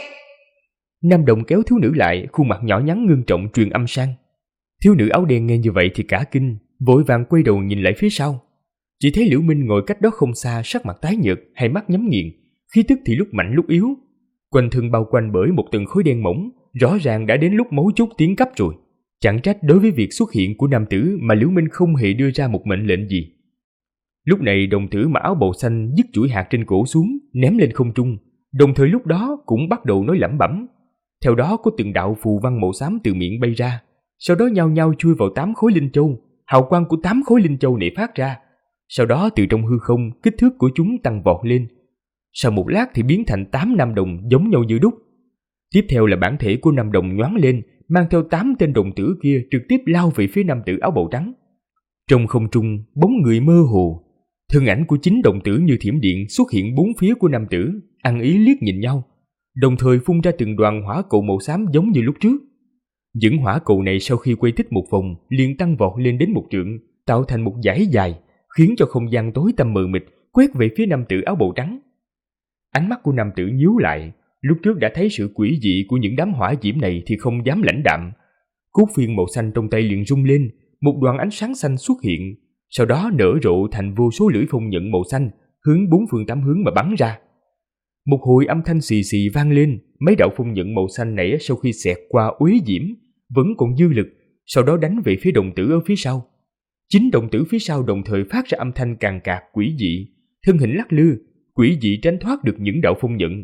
Nam Đồng kéo thiếu nữ lại, khuôn mặt nhỏ nhắn ngưng trọng truyền âm sang. Thiếu nữ áo đen nghe như vậy thì cả kinh, vội vàng quay đầu nhìn lại phía sau. Chỉ thấy Liễu Minh ngồi cách đó không xa, sắc mặt tái nhợt, hai mắt nhắm nghiền, khí tức thì lúc mạnh lúc yếu. Quanh thân bao quanh bởi một tầng khói đen mỏng, rõ ràng đã đến lúc mấu chốt tiến cấp rồi. Chẳng trách đối với việc xuất hiện của nam tử mà Liễu Minh không hề đưa ra một mệnh lệnh gì. Lúc này đồng tử mặc áo bào xanh dứt chuỗi hạt trên cổ xuống, ném lên không trung, đồng thời lúc đó cũng bắt đầu nói lẩm bẩm. Theo đó có từng đạo phù văn màu xám từ miệng bay ra, sau đó nhao nhao chui vào 8 khối linh châu, hào quang của 8 khối linh châu này phát ra. Sau đó từ trong hư không, kích thước của chúng tăng vọt lên. Sau một lát thì biến thành 8 nam đồng giống nhau như đúc. Tiếp theo là bản thể của nam đồng nhoáng lên, mang theo 8 tên đồng tử kia trực tiếp lao về phía nam tử áo bào trắng. Trong không trung, bóng người mơ hồ, thân ảnh của 9 đồng tử như thiểm điện xuất hiện bốn phía của nam tử, ăn ý liếc nhìn nhau, đồng thời phun ra từng đoàn hỏa cầu màu xám giống như lúc trước. Những hỏa cầu này sau khi quay tích một vòng liền tăng vọt lên đến 1 trượng, tạo thành một dải dài, khiến cho không gian tối tăm mờ mịt quét về phía nam tử áo bào trắng. Ánh mắt của nam tử nhíu lại, lúc trước đã thấy sự quỷ dị của những đám hỏa diễm này thì không dám lãnh đạm. Cốt phiên màu xanh trong tay liền rung lên, một đoàn ánh sáng xanh xuất hiện, sau đó nở rộ thành vô số lưỡi phong nhận màu xanh, hướng 4 phương 8 hướng mà bắn ra. Một hồi âm thanh xì xì vang lên, mấy đạo phong nhận màu xanh này sau khi xẹt qua uế diễm vẫn còn dư lực, sau đó đánh về phía đồng tử ở phía sau. 9 đồng tử phía sau đồng thời phát ra âm thanh càn cạc quỷ dị, thân hình lắc lư, quỷ dị tránh thoát được những đạo phong nhận,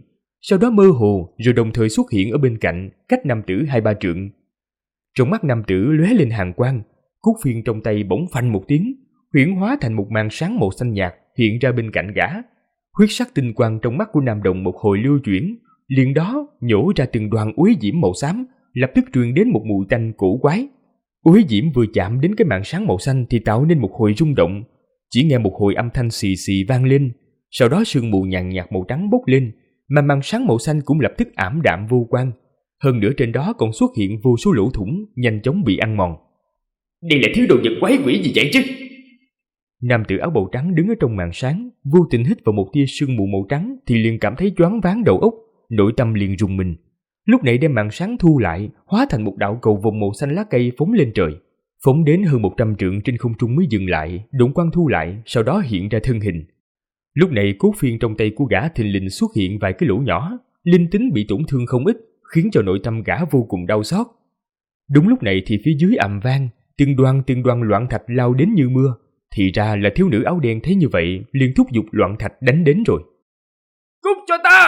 sau đó mơ hồ rồi đồng thời xuất hiện ở bên cạnh, cách nam tử 2-3 trượng. Trong mắt nam tử lóe lên hàn quang, cốt phiên trong tay bỗng phanh một tiếng, huyễn hóa thành một màn sáng màu xanh nhạt hiện ra bên cạnh gã. Huyết sắc tinh quang trong mắt của Nam Đồng một hồi lưu chuyển, liền đó nhổ ra từng đoàn uế diễm màu xám, lập tức truyền đến một mùi tanh cổ quái. Uế diễm vừa chạm đến cái màn sáng màu xanh thì tạo nên một hồi rung động, chỉ nghe một hồi âm thanh xì xì vang lên, sau đó sương mù nhàn nhạt màu trắng bốc lên, mà màn sáng màu xanh cũng lập tức ảm đạm vô quang. Hơn nữa trên đó còn xuất hiện vô số lỗ thủng nhanh chóng bị ăn mòn. Đây là thứ đồ vật quái quỷ gì vậy chứ? Nam tử áo bào trắng đứng ở trong màn sáng, vô tình hít vào một tia sương mù màu trắng thì liền cảm thấy choáng váng đầu óc, nội tâm liền rùng mình. Lúc này đem màn sáng thu lại, hóa thành một đạo cầu vồng màu xanh lá cây phóng lên trời, phóng đến hơn 100 trượng trên không trung mới dừng lại, độn quang thu lại, sau đó hiện ra thân hình. Lúc này cốt phiên trong tay của gã thình lình xuất hiện vài cái lỗ nhỏ, linh tính bị tổn thương không ít, khiến cho nội tâm gã vô cùng đau xót. Đúng lúc này thì phía dưới ầm vang, từng đoàn loạn thạch lao đến như mưa. Thì ra là thiếu nữ áo đen thấy như vậy, liền thúc giục loạn thạch đánh đến rồi. Cút cho ta!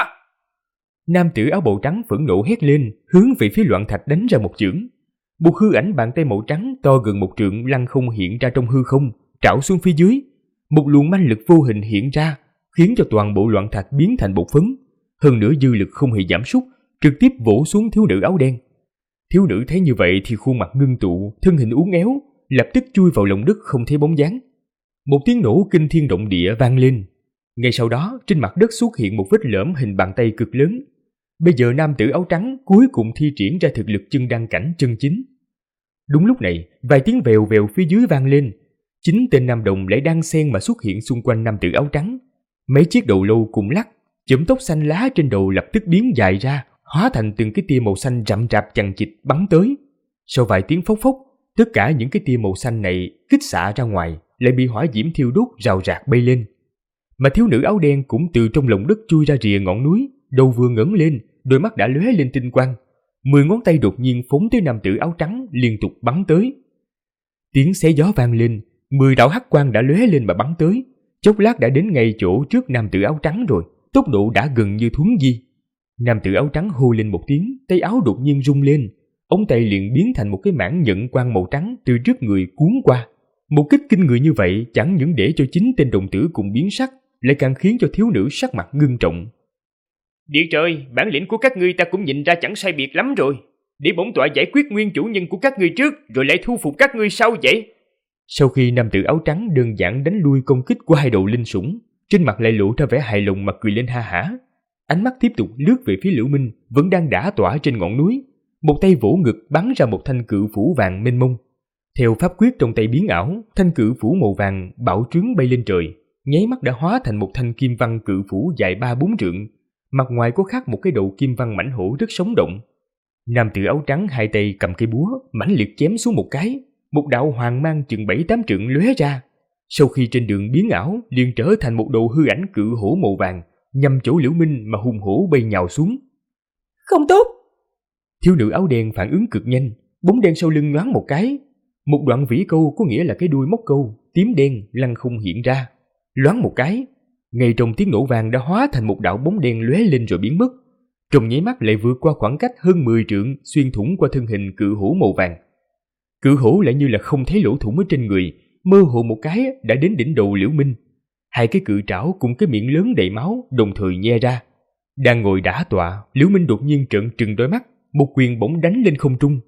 Nam tử áo bào trắng phẫn nộ hét lên, hướng về phía loạn thạch đánh ra một chưởng. Một hư ảnh bàn tay màu trắng to gần 1 trượng lăng không hiện ra trong hư không, trảo xuống phía dưới. Một luồng manh lực vô hình hiện ra, khiến cho toàn bộ loạn thạch biến thành bột phấn. Hơn nữa dư lực không hề giảm sút, trực tiếp vỗ xuống thiếu nữ áo đen. Thiếu nữ thấy như vậy thì khuôn mặt ngưng tụ, thân hình uốn éo, lập tức chui vào lòng đất không thấy bóng dáng. Một tiếng nổ kinh thiên động địa vang lên. Ngay sau đó trên mặt đất xuất hiện một vết lõm hình bàn tay cực lớn. Bây giờ nam tử áo trắng cuối cùng thi triển ra thực lực chân đăng cảnh chân chính. Đúng lúc này vài tiếng vèo vèo phía dưới vang lên. 9 tên nam đồng lại đang xen mà xuất hiện xung quanh nam tử áo trắng. Mấy chiếc đầu lâu cùng lắc, chùm tóc xanh lá trên đầu lập tức biến dài ra, hóa thành từng cái tia màu xanh rậm rạp chằng chịt bắn tới. Sau vài tiếng phốc phốc, tất cả những cái tia màu xanh này kích xạ ra ngoài, lại bị hỏa diễm thiêu đốt rào rạc bay lên. Mà thiếu nữ áo đen cũng từ trong lòng đất chui ra rìa ngọn núi, đầu vừa ngẩng lên, đôi mắt đã lóe lên tinh quang. 10 ngón tay đột nhiên phóng tới nam tử áo trắng liên tục bắn tới. Tiếng xé gió vang lên, 10 đạo hắc quang đã lóe lên mà bắn tới, chốc lát đã đến ngay chỗ trước nam tử áo trắng rồi, tốc độ đã gần như thuấn di. Nam tử áo trắng hô lên một tiếng, tay áo đột nhiên rung lên, ống tay liền biến thành một cái mảng nhận quang màu trắng từ trước người cuốn qua. Một kích kinh người như vậy chẳng những để cho 9 tên đồng tử cùng biến sắc, lại càng khiến cho thiếu nữ sắc mặt ngưng trọng. Điện trời, bản lĩnh của các ngươi ta cũng nhìn ra chẳng sai biệt lắm rồi. Để bổn tọa giải quyết nguyên chủ nhân của các ngươi trước, rồi lại thu phục các ngươi sau vậy. Sau khi nam tử áo trắng đơn giản đánh lui công kích của 2 đầu linh sủng, trên mặt lại lộ ra vẻ hài lòng mà cười lên ha hả. Ánh mắt tiếp tục lướt về phía Liễu Minh vẫn đang đả tỏa trên ngọn núi, một tay vỗ ngực bắn ra một thanh cự phủ vàng mênh mông. Theo pháp quyết trong tay biến ảo, thanh cự phủ màu vàng bạo trướng bay lên trời, nháy mắt đã hóa thành một thanh kim văn cự phủ dài 3-4 trượng, mặt ngoài có khắc một cái đầu kim văn mãnh hổ rất sống động. Nam tử áo trắng 2 tay cầm cây búa, mãnh liệt chém xuống một cái, một đạo hoàng mang chừng 7-8 trượng lóe ra. Sau khi trên đường biến ảo, liền trở thành một đầu hư ảnh cự hổ màu vàng, nhằm chỗ Liễu Minh mà hung hổ bay nhào xuống. Không tốt! Thiếu nữ áo đen phản ứng cực nhanh, bóng đen sau lưng nhoáng một cái. Một đoạn vĩ câu có nghĩa là cái đuôi móc câu, tím đen lăng không hiện ra. Loáng một cái, ngay trong tiếng nổ vàng đã hóa thành một đạo bóng đen lóe lên rồi biến mất. Trong nháy mắt lại vượt qua khoảng cách hơn 10 trượng, xuyên thủng qua thân hình cự hổ màu vàng. Cự hổ lại như là không thấy lỗ thủng ở trên người, mơ hồ một cái đã đến đỉnh đầu Liễu Minh. 2 cái cự trảo cùng cái miệng lớn đầy máu đồng thời nhe ra. Đang ngồi đả tọa, Liễu Minh đột nhiên trợn trừng đôi mắt, một quyền bỗng đánh lên không trung.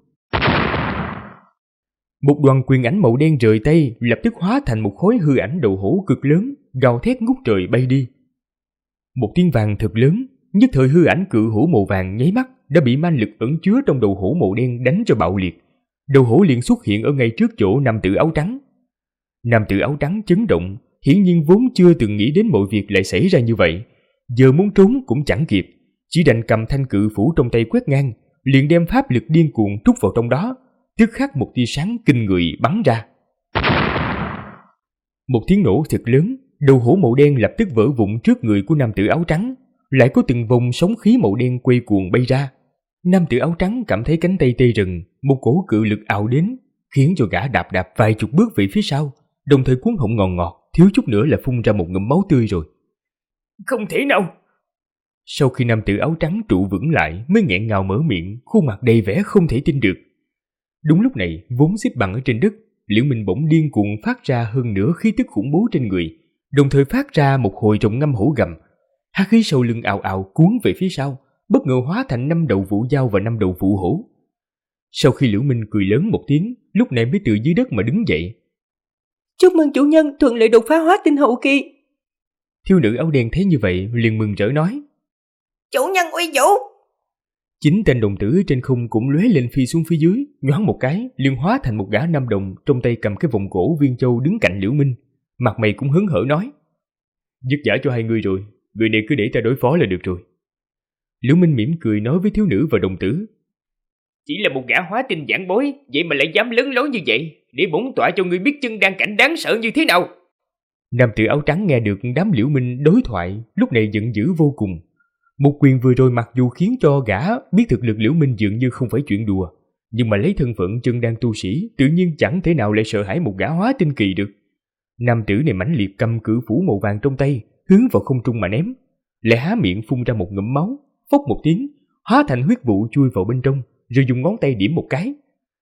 Một đoàn quyền ảnh màu đen rời tay, lập tức hóa thành một khối hư ảnh đầu hổ cực lớn, gào thét ngút trời bay đi. Một tiếng vàng thật lớn, nhất thời hư ảnh cự hổ màu vàng nháy mắt đã bị man lực ẩn chứa trong đầu hổ màu đen đánh cho bạo liệt. Đầu hổ liền xuất hiện ở ngay trước chỗ nam tử áo trắng. Nam tử áo trắng chấn động, hiển nhiên vốn chưa từng nghĩ đến mọi việc lại xảy ra như vậy. Giờ muốn trốn cũng chẳng kịp, chỉ đành cầm thanh cự phủ trong tay quét ngang, liền đem pháp lực điên cuồng trút vào trong đó. Tức khắc một tia sáng kinh người bắn ra. Một tiếng nổ thật lớn, đầu hổ màu đen lập tức vỡ vụn trước người của nam tử áo trắng, lại có từng vòng sóng khí màu đen quay cuồng bay ra. Nam tử áo trắng cảm thấy cánh tay tê rần, một cổ cự lực ào đến, khiến cho gã đạp vài chục bước về phía sau, đồng thời cuống họng ngọt ngọt, thiếu chút nữa là phun ra một ngụm máu tươi rồi. Không thể nào! Sau khi nam tử áo trắng trụ vững lại mới nghẹn ngào mở miệng, khuôn mặt đầy vẻ không thể tin được. Đúng lúc này, vốn xếp bằng ở trên đất, Liễu Minh bỗng điên cuồng phát ra hơn nữa khí tức khủng bố trên người, đồng thời phát ra một hồi rồng ngâm hổ gầm. Hắc khí sau lưng ào ào cuốn về phía sau, bất ngờ hóa thành 5 đầu vụ dao và 5 đầu vụ hổ. Sau khi Liễu Minh cười lớn một tiếng, lúc này mới từ dưới đất mà đứng dậy. Chúc mừng chủ nhân thuận lợi đột phá hóa tinh hậu kỳ. Thiếu nữ áo đen thấy như vậy liền mừng rỡ nói. Chủ nhân uy vũ. 9 tên đồng tử trên không cũng lóe lên phi xuống phía dưới, nhoáng một cái liền hóa thành một gã 5 đồng, trong tay cầm cái vòng cổ viên châu đứng cạnh Liễu Minh, mặt mày cũng hớn hở nói. Dứt giả cho hai người rồi, người này cứ để ta đối phó là được rồi. Liễu Minh mỉm cười nói với thiếu nữ và đồng tử. Chỉ là một gã hóa tinh giảng bối, vậy mà lại dám lớn lối như vậy, để bổn tọa cho ngươi biết chân đan cảnh đáng sợ như thế nào. Nam tử áo trắng nghe được đám Liễu Minh đối thoại, lúc này giận dữ vô cùng. Một quyền vừa rồi mặc dù khiến cho gã biết thực lực Liễu Minh dường như không phải chuyện đùa, nhưng mà lấy thân phận chân đan tu sĩ, tự nhiên chẳng thể nào lại sợ hãi một gã hóa tinh kỳ được. Nam tử này mãnh liệt cầm cự phủ màu vàng trong tay, hướng vào không trung mà ném, lại há miệng phun ra một ngụm máu, phốc một tiếng, hóa thành huyết vụ chui vào bên trong, rồi dùng ngón tay điểm một cái.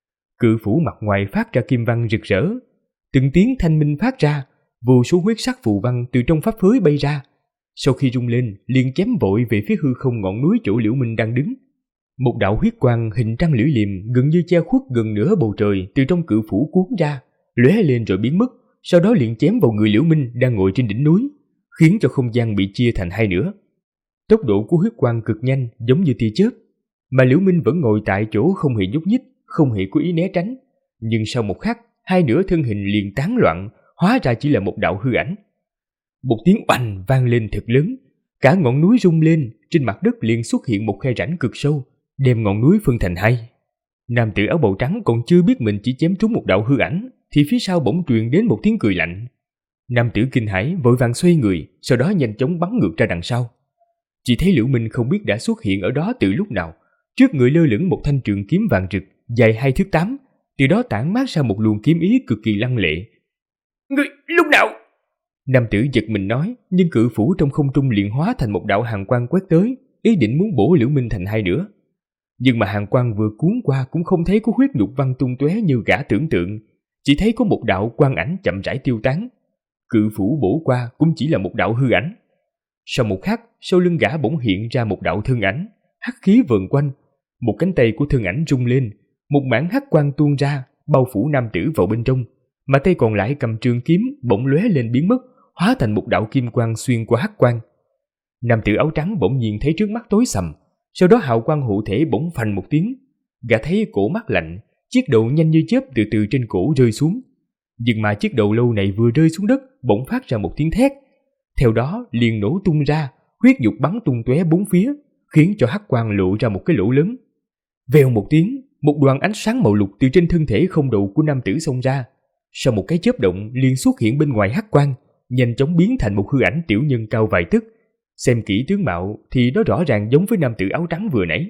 Cự phủ mặt ngoài phát ra kim văn rực rỡ, từng tiếng thanh minh phát ra, vô số huyết sắc phù văn từ trong pháp phới bay ra. Sau khi rung lên, liền chém vội về phía hư không ngọn núi chỗ Liễu Minh đang đứng. Một đạo huyết quang hình trăng lưỡi liềm gần như che khuất gần nửa bầu trời từ trong cự phủ cuốn ra, lóe lên rồi biến mất, sau đó liền chém vào người Liễu Minh đang ngồi trên đỉnh núi, khiến cho không gian bị chia thành hai nửa. Tốc độ của huyết quang cực nhanh, giống như tia chớp, mà Liễu Minh vẫn ngồi tại chỗ không hề nhúc nhích, không hề có ý né tránh. Nhưng sau một khắc, hai nửa thân hình liền tán loạn, hóa ra chỉ là một đạo hư ảnh. Một tiếng oanh vang lên thật lớn, cả ngọn núi rung lên, trên mặt đất liền xuất hiện một khe rãnh cực sâu, đem ngọn núi phân thành hai. Nam tử áo bào trắng còn chưa biết mình chỉ chém trúng một đạo hư ảnh, thì phía sau bỗng truyền đến một tiếng cười lạnh. Nam tử kinh hãi vội vàng xoay người, sau đó nhanh chóng bắn ngược ra đằng sau. Chỉ thấy Liễu Minh không biết đã xuất hiện ở đó từ lúc nào, trước người lơ lửng một thanh trường kiếm vàng rực, dài 2 thước 8, từ đó tản mát ra một luồng kiếm ý cực kỳ lăng lệ. Ngươi lúc nào? Nam tử giật mình nói, nhưng cự phủ trong không trung liền hóa thành một đạo hàn quang quét tới, ý định muốn bổ Liễu Minh thành hai nửa. Nhưng mà hàn quang vừa cuốn qua cũng không thấy có huyết nhục văng tung tóe như gã tưởng tượng, chỉ thấy có một đạo quang ảnh chậm rãi tiêu tán. Cự phủ bổ qua cũng chỉ là một đạo hư ảnh. Sau một khắc, sau lưng gã bỗng hiện ra một đạo thân ảnh, hắc khí vờn quanh, một cánh tay của thân ảnh rung lên, một mảng hắc quang tuôn ra, bao phủ nam tử vào bên trong, mà tay còn lại cầm trường kiếm bỗng lóe lên biến mất, hóa thành một đạo kim quang xuyên qua hắc quang. Nam tử áo trắng bỗng nhiên thấy trước mắt tối sầm, sau đó hào quang hộ thể bỗng phành một tiếng, gã thấy cổ mắt lạnh, chiếc đầu nhanh như chớp từ từ trên cổ rơi xuống. Nhưng mà chiếc đầu lâu này vừa rơi xuống đất, bỗng phát ra một tiếng thét, theo đó liền nổ tung ra, huyết nhục bắn tung tóe bốn phía, khiến cho hắc quang lộ ra một cái lỗ lớn. Vèo một tiếng, một đoàn ánh sáng màu lục từ trên thân thể không đầu của nam tử xông ra, sau một cái chớp động liền xuất hiện bên ngoài hắc quang, nhanh chóng biến thành một hư ảnh tiểu nhân cao vài tấc. Xem kỹ tướng mạo thì nó rõ ràng giống với nam tử áo trắng vừa nãy.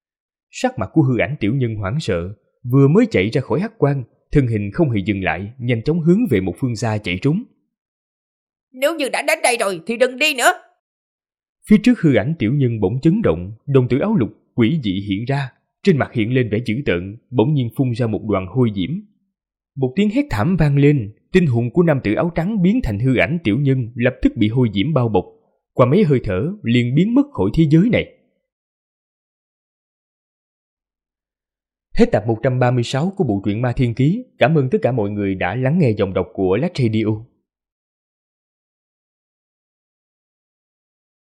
Sắc mặt của hư ảnh tiểu nhân hoảng sợ, vừa mới chạy ra khỏi hắc quang, thân hình không hề dừng lại, nhanh chóng hướng về một phương xa chạy trốn. Nếu như đã đến đây rồi thì đừng đi nữa. Phía trước hư ảnh tiểu nhân bỗng chấn động, đồng tử áo lục quỷ dị hiện ra, trên mặt hiện lên vẻ dữ tợn, bỗng nhiên phun ra một đoàn hôi diễm. Một tiếng hét thảm vang lên, tinh hồn của nam tử áo trắng biến thành hư ảnh tiểu nhân lập tức bị hôi diễm bao bọc, qua mấy hơi thở liền biến mất khỏi thế giới này. Hết tập 136 của bộ truyện Ma Thiên Ký. Cảm ơn tất cả mọi người đã lắng nghe giọng đọc của Lách Radio.